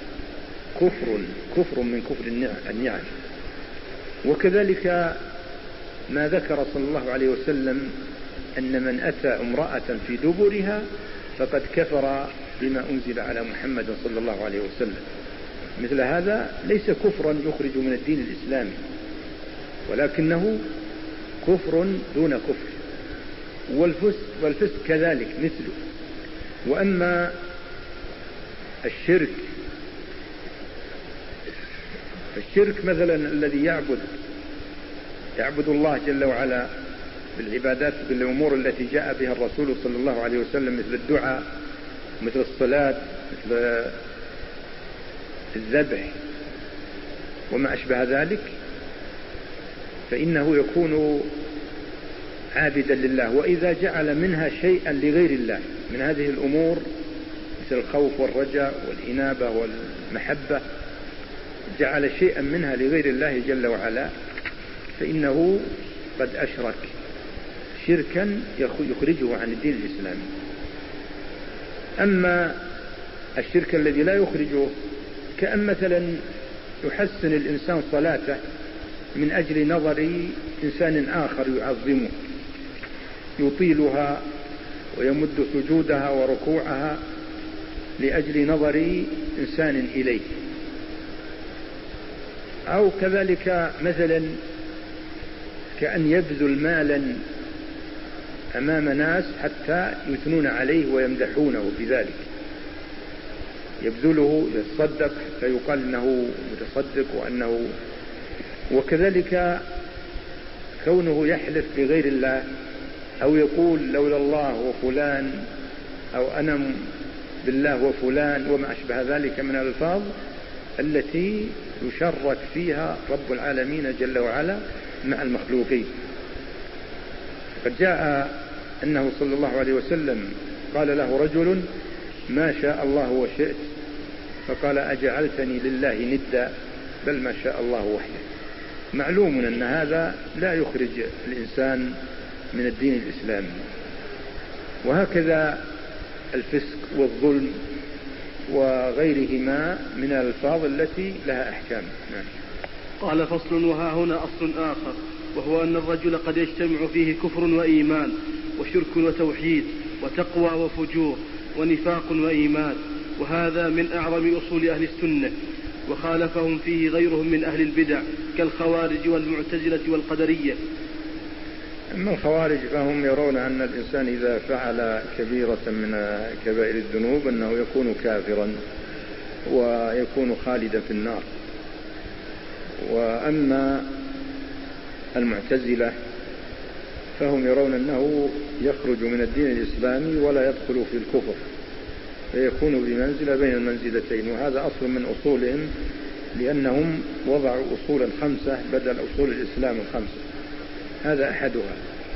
كفر من كفر النعم. وكذلك ما ذكر صلى الله عليه وسلم أن من أتى امرأة في دبرها فقد كفر بما أنزل على محمد صلى الله عليه وسلم. مثل هذا ليس كفرا يخرج من الدين الإسلامي، ولكنه كفر دون كفر. والفسق كذلك مثله. وأما الشرك مثلا الذي يعبد الله جل وعلا بالعبادات بالأمور التي جاء بها الرسول صلى الله عليه وسلم، مثل الدعاء، مثل الصلاة، مثل الذبح وما أشبه ذلك، فإنه يكون عابدا لله. وإذا جعل منها شيئا لغير الله من هذه الأمور مثل الخوف والرجاء والإنابة والمحبة، جعل شيئا منها لغير الله جل وعلا، فإنه قد أشرك شركا يخرجه عن الدين الإسلامي. أما الشرك الذي لا يخرجه، كأن مثلا يحسن الإنسان صلاته من أجل نظر إنسان آخر يعظمه، يطيلها ويمد سجودها وركوعها لأجل نظر إنسان إليه. أو كذلك مثلا كأن يبذل مالا أمام ناس حتى يثنون عليه ويمدحونه بذلك، يبذله يتصدق فيقال إنه متصدق وأنه. وكذلك كونه يحلف بغير الله أو يقول لولا الله وفلان أو أنا بالله وفلان وما أشبه ذلك من الألفاظ التي يشرك فيها رب العالمين جل وعلا مع المخلوقين. قد جاء أنه صلى الله عليه وسلم قال له رجل: ما شاء الله وشئت، فقال: أجعلتني لله ندا، بل ما شاء الله وحده. معلوم أن هذا لا يخرج الإنسان من الدين الإسلامي. وهكذا الفسق والظلم وغيرهما من الألفاظ التي لها أحكام. نعم. قال: فصل. وها هنا أصل آخر، وهو أن الرجل قد يجتمع فيه كفر وإيمان وشرك وتوحيد وتقوى وفجور ونفاق وإيمان، وهذا من أعظم أصول أهل السنة، وخالفهم فيه غيرهم من أهل البدع كالخوارج والمعتزلة والقدرية. أما الخوارج فهم يرون أن الإنسان إذا فعل كبيرة من كبائر الذنوب أنه يكون كافرا ويكون خالدا في النار. وأما المعتزلة فهم يرون أنه يخرج من الدين الإسلامي ولا يدخل في الكفر، فيكون بمنزلة بين المنزلتين. وهذا أصل من أصولهم، لأنهم وضعوا أصولا 5 بدل أصول الإسلام 5، هذا أحدها.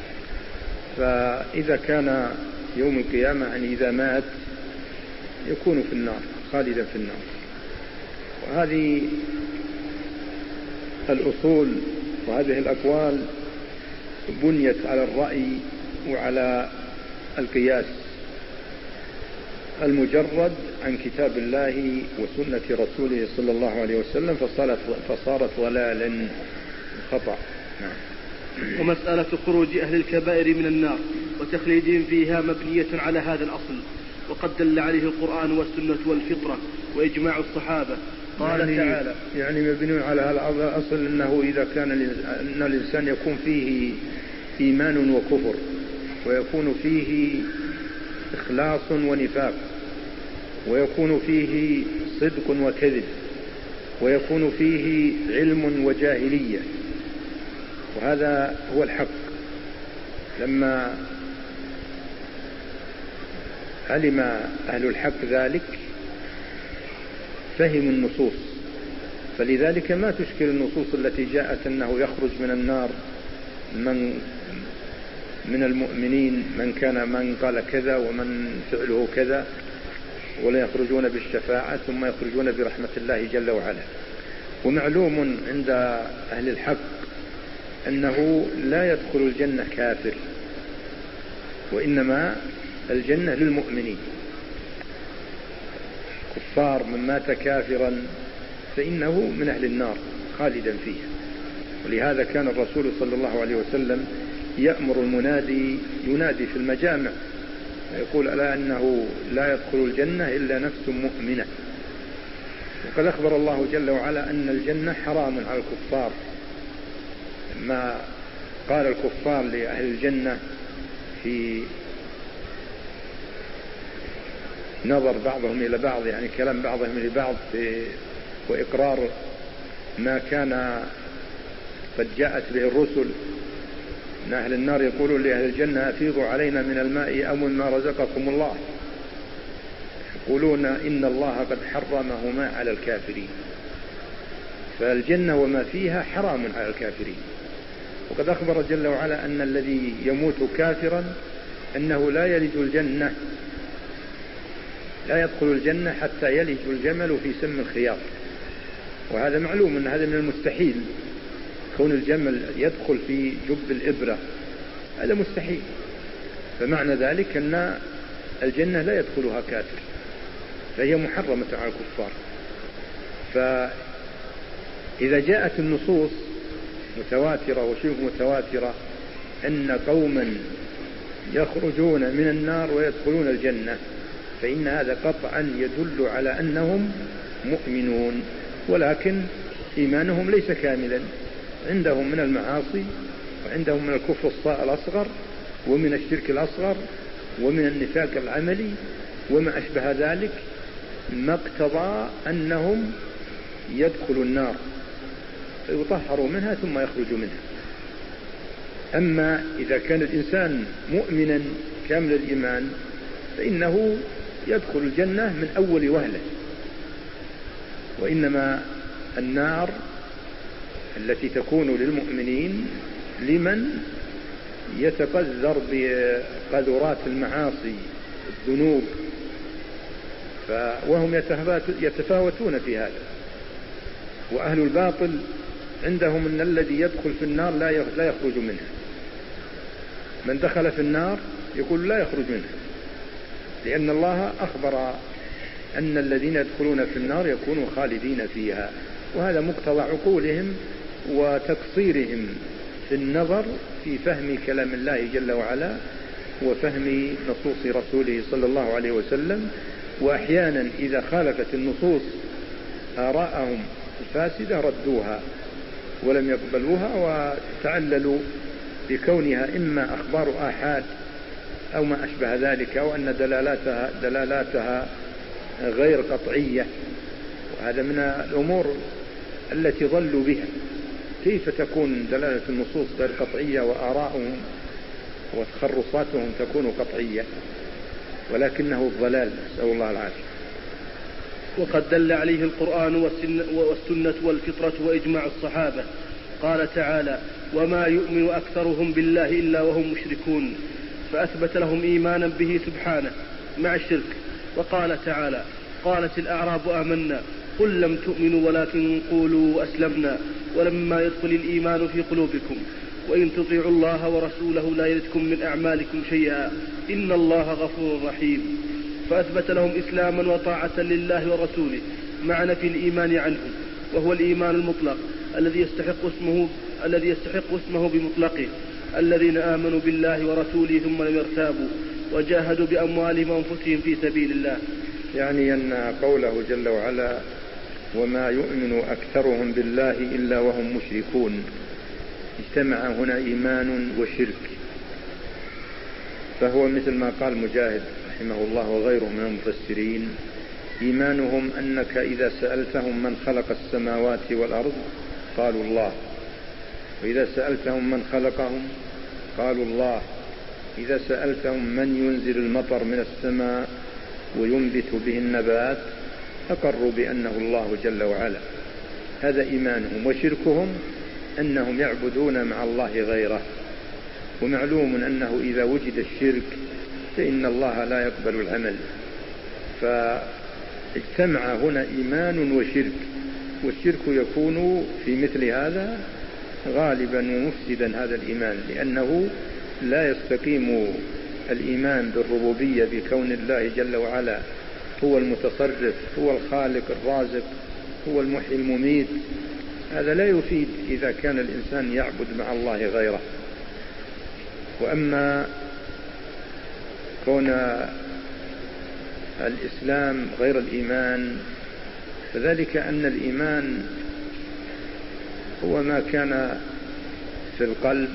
فإذا كان يوم القيامة يعني إذا مات يكون في النار خالدا في النار. وهذه الأصول وهذه الأقوال بنيت على الرأي وعلى القياس المجرد عن كتاب الله وسنة رسوله صلى الله عليه وسلم، فصارت ضلالا خطأ. ومسألة خروج أهل الكبائر من النار وتخليدهم فيها مبنية على هذا الأصل، وقد دل عليه القرآن والسنة والفطرة وإجماع الصحابة. قال تعالى يعني مبني على هذا الأصل أنه إذا كان أن الإنسان يكون فيه إيمان وكفر، ويكون فيه إخلاص ونفاق، ويكون فيه صدق وكذب، ويكون فيه علم وجاهلية، وهذا هو الحق. لما علم أهل الحق ذلك فهموا النصوص، فلذلك ما تشكل النصوص التي جاءت أنه يخرج من النار من المؤمنين من قال كذا ومن فعله كذا، ولا يخرجون بالشفاعة ثم يخرجون برحمة الله جل وعلا. ومعلوم عند أهل الحق أنه لا يدخل الجنة كافر، وإنما الجنة للمؤمنين. كفار من مات كافرا فإنه من أهل النار خالدا فيها. ولهذا كان الرسول صلى الله عليه وسلم يأمر المنادي ينادي في المجامع ويقول ألا أنه لا يدخل الجنة إلا نفس مؤمنة. وقد أخبر الله جل وعلا أن الجنة حرام على الكفار، ما قال الكفار لأهل الجنة في نظر بعضهم إلى بعض، يعني كلام بعضهم لبعض وإقرار ما كان قد جاءت به الرسل، أن أهل النار يقولون لأهل الجنة أفيضوا علينا من الماء أو مما رزقكم الله، يقولون إن الله قد حرمهما على الكافرين. فالجنة وما فيها حرام على الكافرين. وقد أخبر جل وعلا أن الذي يموت كافرا أنه لا يلج الجنة، لا يدخل الجنة حتى يلج الجمل في سم الخياط. وهذا معلوم أن هذا من المستحيل، كون الجمل يدخل في جب الإبرة هذا مستحيل. فمعنى ذلك أن الجنة لا يدخلها كافر، فهي محرمة على الكفار. فإذا جاءت النصوص متواترة وشبه متواترة أن قوما يخرجون من النار ويدخلون الجنة، فإن هذا قطعا يدل على أنهم مؤمنون، ولكن إيمانهم ليس كاملا، عندهم من المعاصي وعندهم من الكفر الأصغر ومن الشرك الأصغر ومن النفاق العملي وما أشبه ذلك، ما اقتضى أنهم يدخلوا النار فيطهروا منها ثم يخرجوا منها. أما إذا كان الإنسان مؤمنا كامل الإيمان فإنه يدخل الجنة من أول وهلة. وإنما النار التي تكون للمؤمنين لمن يتقذر بقذرات المعاصي الذنوب، وهم يتفاوتون في هذا. وأهل الباطل عندهم أن الذي يدخل في النار لا يخرج منها، من دخل في النار يقول لا يخرج منها، لأن الله أخبر أن الذين يدخلون في النار يكونوا خالدين فيها. وهذا مقتضى عقولهم وتقصيرهم في النظر في فهم كلام الله جل وعلا وفهم نصوص رسوله صلى الله عليه وسلم. وأحيانا إذا خالفت النصوص آراءهم الفاسدة ردوها ولم يقبلوها، وتعللوا بكونها إما أخبار آحاد أو ما أشبه ذلك، أو أن دلالاتها غير قطعية. وهذا من الأمور التي ضلوا بها. كيف تكون دلالة النصوص غير قطعية وآراءهم وتخرصاتهم تكون قطعية، ولكنه الضلال، نسأل الله العافية. وقد دل عليه القرآن والسنة والفطرة وإجماع الصحابة. قال تعالى: وما يؤمن أكثرهم بالله إلا وهم مشركون، فأثبت لهم إيمانا به سبحانه مع الشرك. وقال تعالى: قالت الأعراب آمنا قل لم تؤمنوا ولكن قولوا أسلمنا ولما يدخل الإيمان في قلوبكم وإن تطيعوا الله ورسوله لا يلدكم من أعمالكم شيئا إن الله غفور رحيم. فأثبت لهم إسلاما وطاعة لله ورسوله مع نفي الإيمان عنهم، وهو الإيمان المطلق الذي يستحق اسمه بمطلقه، الذين آمنوا بالله ورسوله ثم لم يرتابوا وجاهدوا بأموالهم وأنفسهم في سبيل الله. يعني أن قوله جل وعلا: وما يؤمن أكثرهم بالله إلا وهم مشركون، اجتمع هنا إيمان وشرك، فهو مثل ما قال مجاهد رحمه الله وغيره من المفسرين: إيمانهم أنك إذا سألتهم من خلق السماوات والأرض قالوا الله، وإذا سألتهم من خلقهم قالوا الله، إذا سألتهم من ينزل المطر من السماء وينبت به النبات أقروا بأنه الله جل وعلا. هذا إيمانهم. وشركهم أنهم يعبدون مع الله غيره، ومعلوم أنه إذا وجد الشرك فإن الله لا يقبل العمل، فاجتمع هنا إيمان وشرك، والشرك يكون في مثل هذا غالبا ومفسدا هذا الإيمان، لأنه لا يستقيم الإيمان بالربوبية بكون الله جل وعلا هو المتصرف، هو الخالق الرازق، هو المحيي المميت. هذا لا يفيد إذا كان الإنسان يعبد مع الله غيره. وأما كون الإسلام غير الإيمان فذلك أن الإيمان هو ما كان في القلب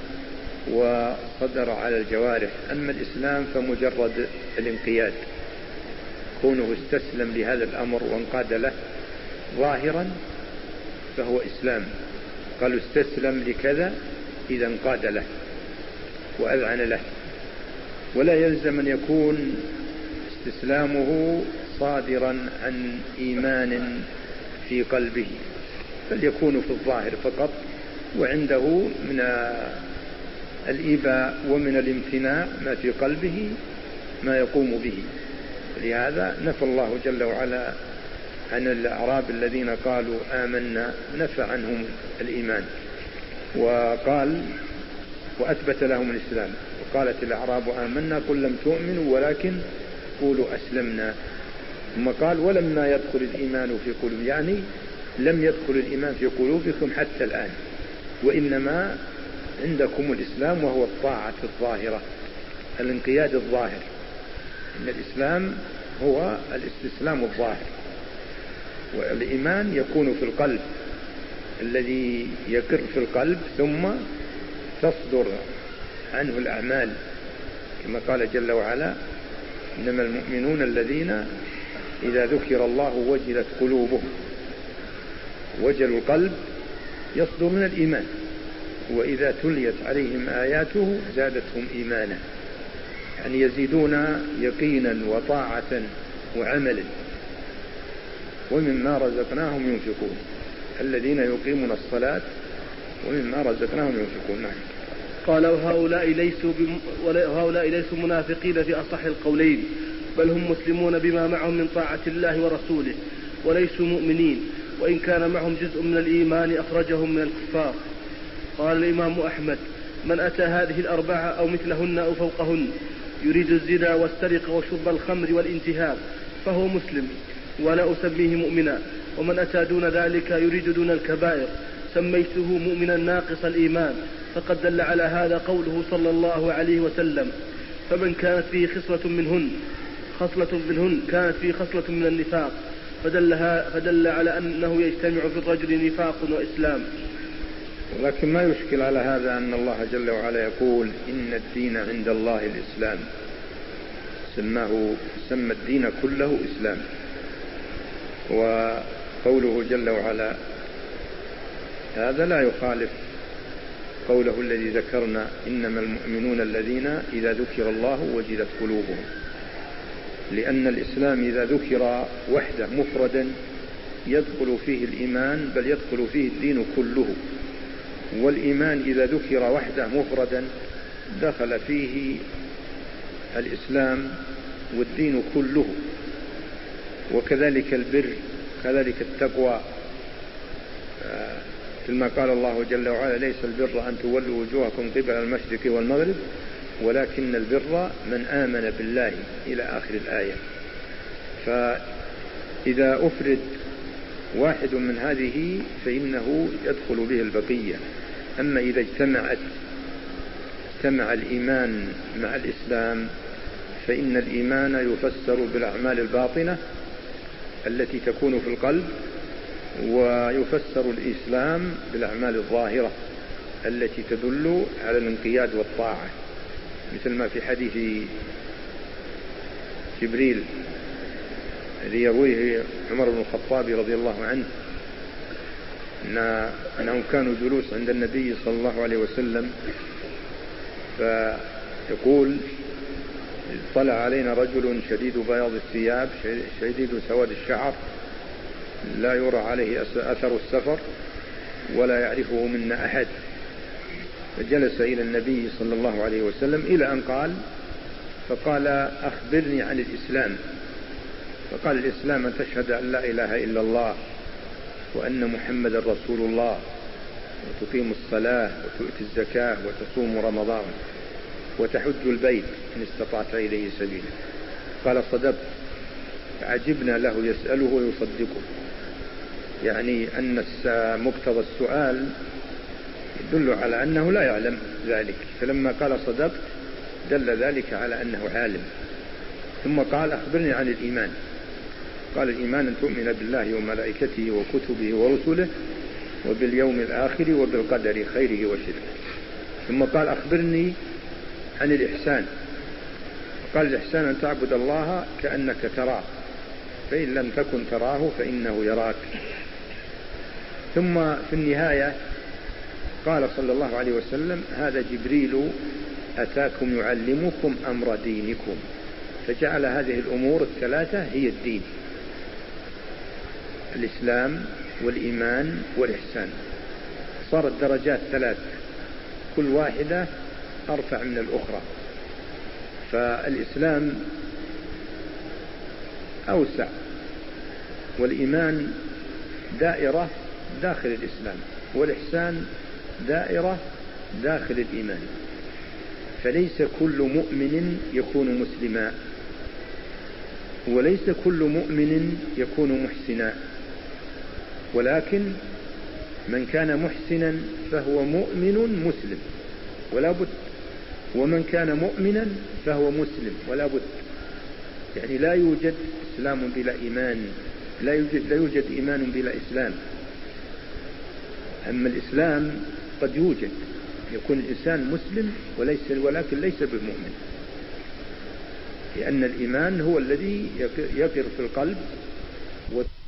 وصدر على الجوارح، أما الإسلام فمجرد الانقياد، كونه استسلم لهذا الأمر وانقاد له ظاهرا فهو إسلام. قالوا استسلم لكذا إذا انقاد له وأذعن له، ولا يلزم أن يكون استسلامه صادرا عن إيمان في قلبه، بل يكون في الظاهر فقط، وعنده من الإيباء ومن الامتناع ما في قلبه ما يقوم به. لهذا نفى الله جل وعلا عن الأعراب الذين قالوا آمنا، نفى عنهم الإيمان وقال وأثبت لهم الإسلام. وقالت الأعراب آمنا قل لم تؤمنوا ولكن قولوا أسلمنا، ثم قال ولما يدخل الإيمان في قلوبكم، يعني لم يدخل الإيمان في قلوبكم حتى الآن، وإنما عندكم الإسلام وهو الطاعة الظاهرة، الانقياد الظاهر. إن الإسلام هو الاستسلام الظاهر، والإيمان يكون في القلب، الذي يقر في القلب ثم تصدر عنه الأعمال، كما قال جل وعلا: إنما المؤمنون الذين إذا ذكر الله وجلت قلوبهم. وجل القلب يصدر من الإيمان، وإذا تليت عليهم آياته زادتهم إيمانا، يعني يزيدون يقينا وطاعة وعملا. ومما رزقناهم ينفقون، الذين يقيمون الصلاة ومما رزقناهم ينفقون. نعم. قال: وهؤلاء ليسوا منافقين في أصح القولين، بل هم مسلمون بما معهم من طاعة الله ورسوله، وليسوا مؤمنين، وإن كان معهم جزء من الإيمان أخرجهم من الكفار. قال الإمام أحمد: من أتى هذه الأربعة أو مثلهن أو فوقهن يريد الزنا والسرقة وشرب الخمر والانتهاب فهو مسلم ولا أسميه مؤمنا، ومن أتى دون ذلك يريد دون الكبائر سميته مؤمنا ناقص الإيمان، فقد دل على هذا قوله صلى الله عليه وسلم: فمن كانت فيه خصلة منهن كانت فيه خصلة من النفاق، فدل على أنه يجتمع في الرجل نفاق وإسلام. ولكن ما يشكل على هذا أن الله جل وعلا يقول: إن الدين عند الله الإسلام، سمى الدين كله إسلام. وقوله جل وعلا هذا لا يخالف قوله الذي ذكرنا: إنما المؤمنون الذين إذا ذكر الله وجلت قلوبهم. لأن الإسلام إذا ذكر وحده مفردا يدخل فيه الإيمان، بل يدخل فيه الدين كله. والإيمان إذا ذكر وحده مفردا دخل فيه الإسلام والدين كله. وكذلك البر، كذلك التقوى، كما قال الله جل وعلا: ليس البر أن تولوا وجوهكم قبل المشرق والمغرب ولكن البر من آمن بالله إلى آخر الآية. فإذا أفرد واحد من هذه فإنه يدخل به البقية. أما إذا اجتمع الإيمان مع الإسلام فإن الإيمان يفسر بالأعمال الباطنة التي تكون في القلب، ويفسر الإسلام بالأعمال الظاهرة التي تدل على الانقياد والطاعة، مثل ما في حديث جبريل الذي يرويه عمر بن الخطاب رضي الله عنه أنهم كانوا جلوس عند النبي صلى الله عليه وسلم، فيقول: طلع علينا رجل شديد بياض الثياب شديد سواد الشعر لا يرى عليه أثر السفر ولا يعرفه منا أحد. فجلس إلى النبي صلى الله عليه وسلم إلى أن فقال: أخبرني عن الإسلام. فقال: الإسلام أن تشهد أن لا إله إلا الله وأن محمد رسول الله وتقيم الصلاة وتؤتي الزكاة وتصوم رمضان وتحج البيت إن استطعت إليه سبيلا. قال: صدقت. عجبنا له يسأله ويصدقه، يعني أن مقتضى السؤال يدل على أنه لا يعلم ذلك، فلما قال صدقت دل ذلك على أنه عالم. ثم قال: أخبرني عن الإيمان. قال: الإيمان أن تؤمن بالله وملائكته وكتبه ورسله وباليوم الآخر وبالقدر خيره وشره. ثم قال: أخبرني عن الإحسان. قال: الإحسان أن تعبد الله كأنك تراه فإن لم تكن تراه فإنه يراك. ثم في النهاية قال صلى الله عليه وسلم: هذا جبريل أتاكم يعلمكم أمر دينكم. فجعل هذه الأمور الثلاثة هي الدين: الإسلام والإيمان والإحسان. صارت درجات ثلاث كل واحدة أرفع من الأخرى. فالإسلام أوسع، والإيمان دائرة داخل الإسلام، والإحسان دائرة داخل الإيمان. فليس كل مؤمن يكون مسلما، وليس كل مؤمن يكون محسنا، ولكن من كان محسنا فهو مؤمن مسلم ولا بد، ومن كان مؤمنا فهو مسلم ولا بد. يعني لا يوجد إسلام بلا إيمان، لا يوجد إيمان بلا إسلام. أما الإسلام قد يوجد، يكون الإنسان مسلم ولكن ليس بمؤمن، لأن الإيمان هو الذي يقر في القلب